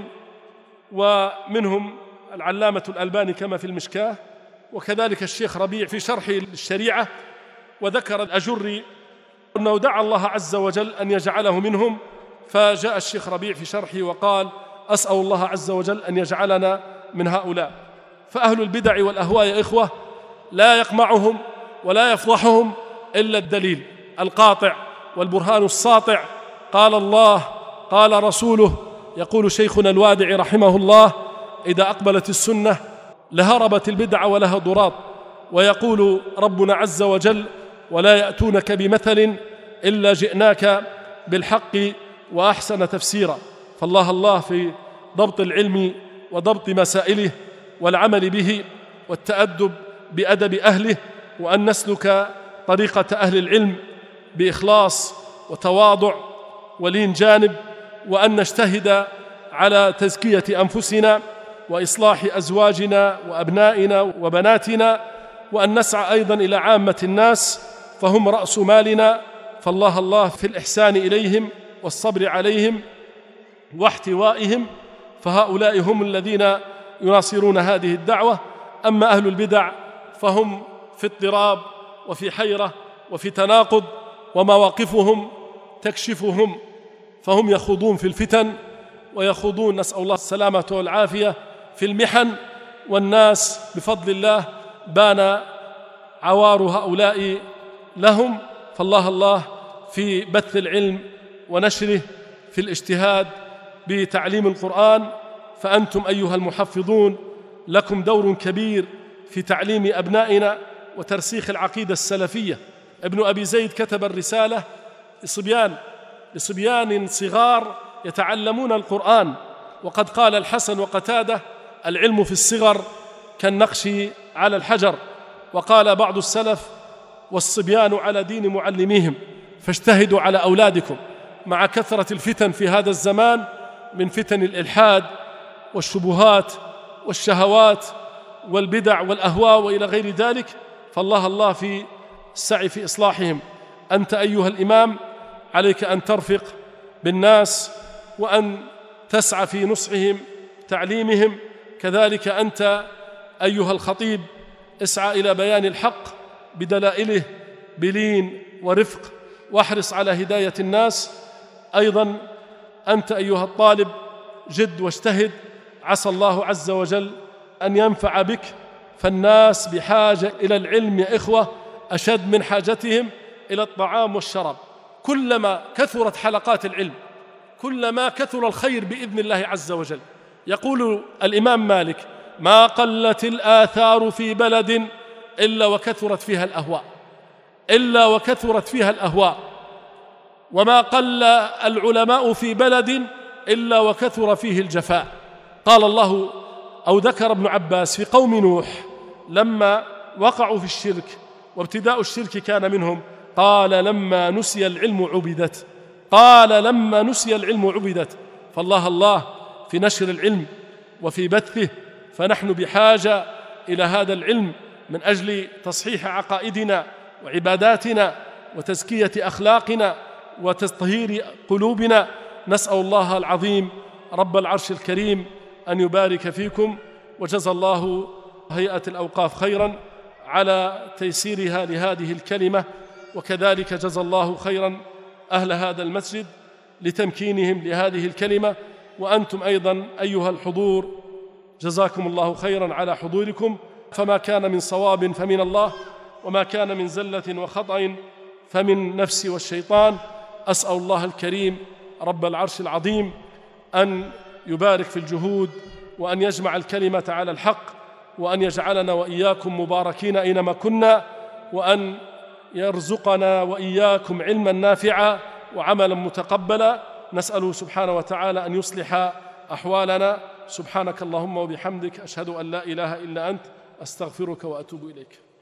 ومنهم العلامة الألباني كما في المشكاة، وكذلك الشيخ ربيع في شرحه للشريعة. وذكر الأجري أنه دعا الله عز وجل أن يجعله منهم، فجاء الشيخ ربيع في شرحه وقال: أسأل الله عز وجل أن يجعلنا من هؤلاء. فأهل البدع والأهواء يا إخوة لا يقمعهم ولا يفضحهم إلا الدليل القاطع والبرهان الساطع. قال الله، قال رسوله. يقول شيخنا الوادع رحمه الله: إذا أقبلت السنة لهربت البدع ولها ضراط. ويقول ربنا عز وجل: ولا يأتونك بمثل إلا جئناك بالحق وأحسن تفسيرا. فالله الله في ضبط العلم وضبط مسائله والعمل به والتأدب بأدب أهله، وأن نسلك طريقة أهل العلم بإخلاص وتواضع ولين جانب، وأن نجتهد على تزكية أنفسنا وإصلاح أزواجنا وأبنائنا وبناتنا، وأن نسعى أيضا إلى عامة الناس فهم رأس مالنا. فالله الله في الإحسان إليهم والصبر عليهم واحتوائهم، فهؤلاء هم الذين يناصرون هذه الدعوة. أما أهل البدع فهم في اضطراب وفي حيرة وفي تناقض، ومواقفهم تكشفهم، فهم يخوضون في الفتن ويخوضون، نسأل الله السلامة والعافية، في المحن. والناس بفضل الله بان عوار هؤلاء لهم. فالله الله في بث العلم ونشره، في الاجتهاد بتعليم القرآن. فأنتم أيها المحفظون لكم دور كبير في تعليم أبنائنا وترسيخ العقيدة السلفية. ابن أبي زيد كتب الرسالة لصبيان لصبيان صغار يتعلمون القرآن، وقد قال الحسن وقتادة: العلم في الصغر كالنقش على الحجر. وقال بعض السلف: والصبيان على دين معلميهم، فاجتهدوا على أولادكم. مع كثرة الفتن في هذا الزمان من فتن الإلحاد والشبهات والشهوات والبدع والأهواء وإلى غير ذلك، فالله الله في السعي في إصلاحهم. أنت أيها الإمام عليك أن ترفق بالناس وأن تسعى في نصحهم تعليمهم. كذلك أنت أيها الخطيب اسعى إلى بيان الحق بدلائله بلين ورفق، واحرص على هداية الناس. أيضا أنت أيها الطالب جد واجتهد، عسى الله عز وجل أن ينفع بك فالناس بحاجة إلى العلم يا إخوة أشد من حاجتهم إلى الطعام والشراب. كلما كثرت حلقات العلم كلما كثر الخير بإذن الله عز وجل. يقول الإمام مالك: ما قلت الآثار في بلد إلا وكثرت فيها الأهواء إلا وكثرت فيها الأهواء وما قل العلماء في بلد إلا وكثر فيه الجفاء. قال الله أو ذكر ابن عباس في قوم نوح لما وقعوا في الشرك وابتداء الشرك كان منهم، قال لما نسي العلم عبدت قال لما نسي العلم عبدت. فالله الله في نشر العلم وفي بثه، فنحن بحاجة إلى هذا العلم من أجل تصحيح عقائدنا وعباداتنا وتزكية أخلاقنا وتطهير قلوبنا. نسأل الله العظيم رب العرش الكريم أن يبارك فيكم، وجزى الله هيئة الأوقاف خيرا على تيسيرها لهذه الكلمة، وكذلك جزى الله خيرا أهل هذا المسجد لتمكينهم لهذه الكلمة. وأنتم أيضا أيها الحضور جزاكم الله خيرا على حضوركم، فما كان من صواب فمن الله وما كان من زلة وخطأ فمن نفسي والشيطان. أسأل الله الكريم رب العرش العظيم أن يبارك في الجهود وأن يجمع الكلمة على الحق، وأن يجعلنا وإياكم مباركين أينما كنا، وأن يرزقنا وإياكم علما نافعا وعملا متقبلا. نسأله سبحانه وتعالى أن يصلح أحوالنا. سبحانك اللهم وبحمدك، أشهد أن لا إله إلا أنت، أستغفرك وأتوب إليك.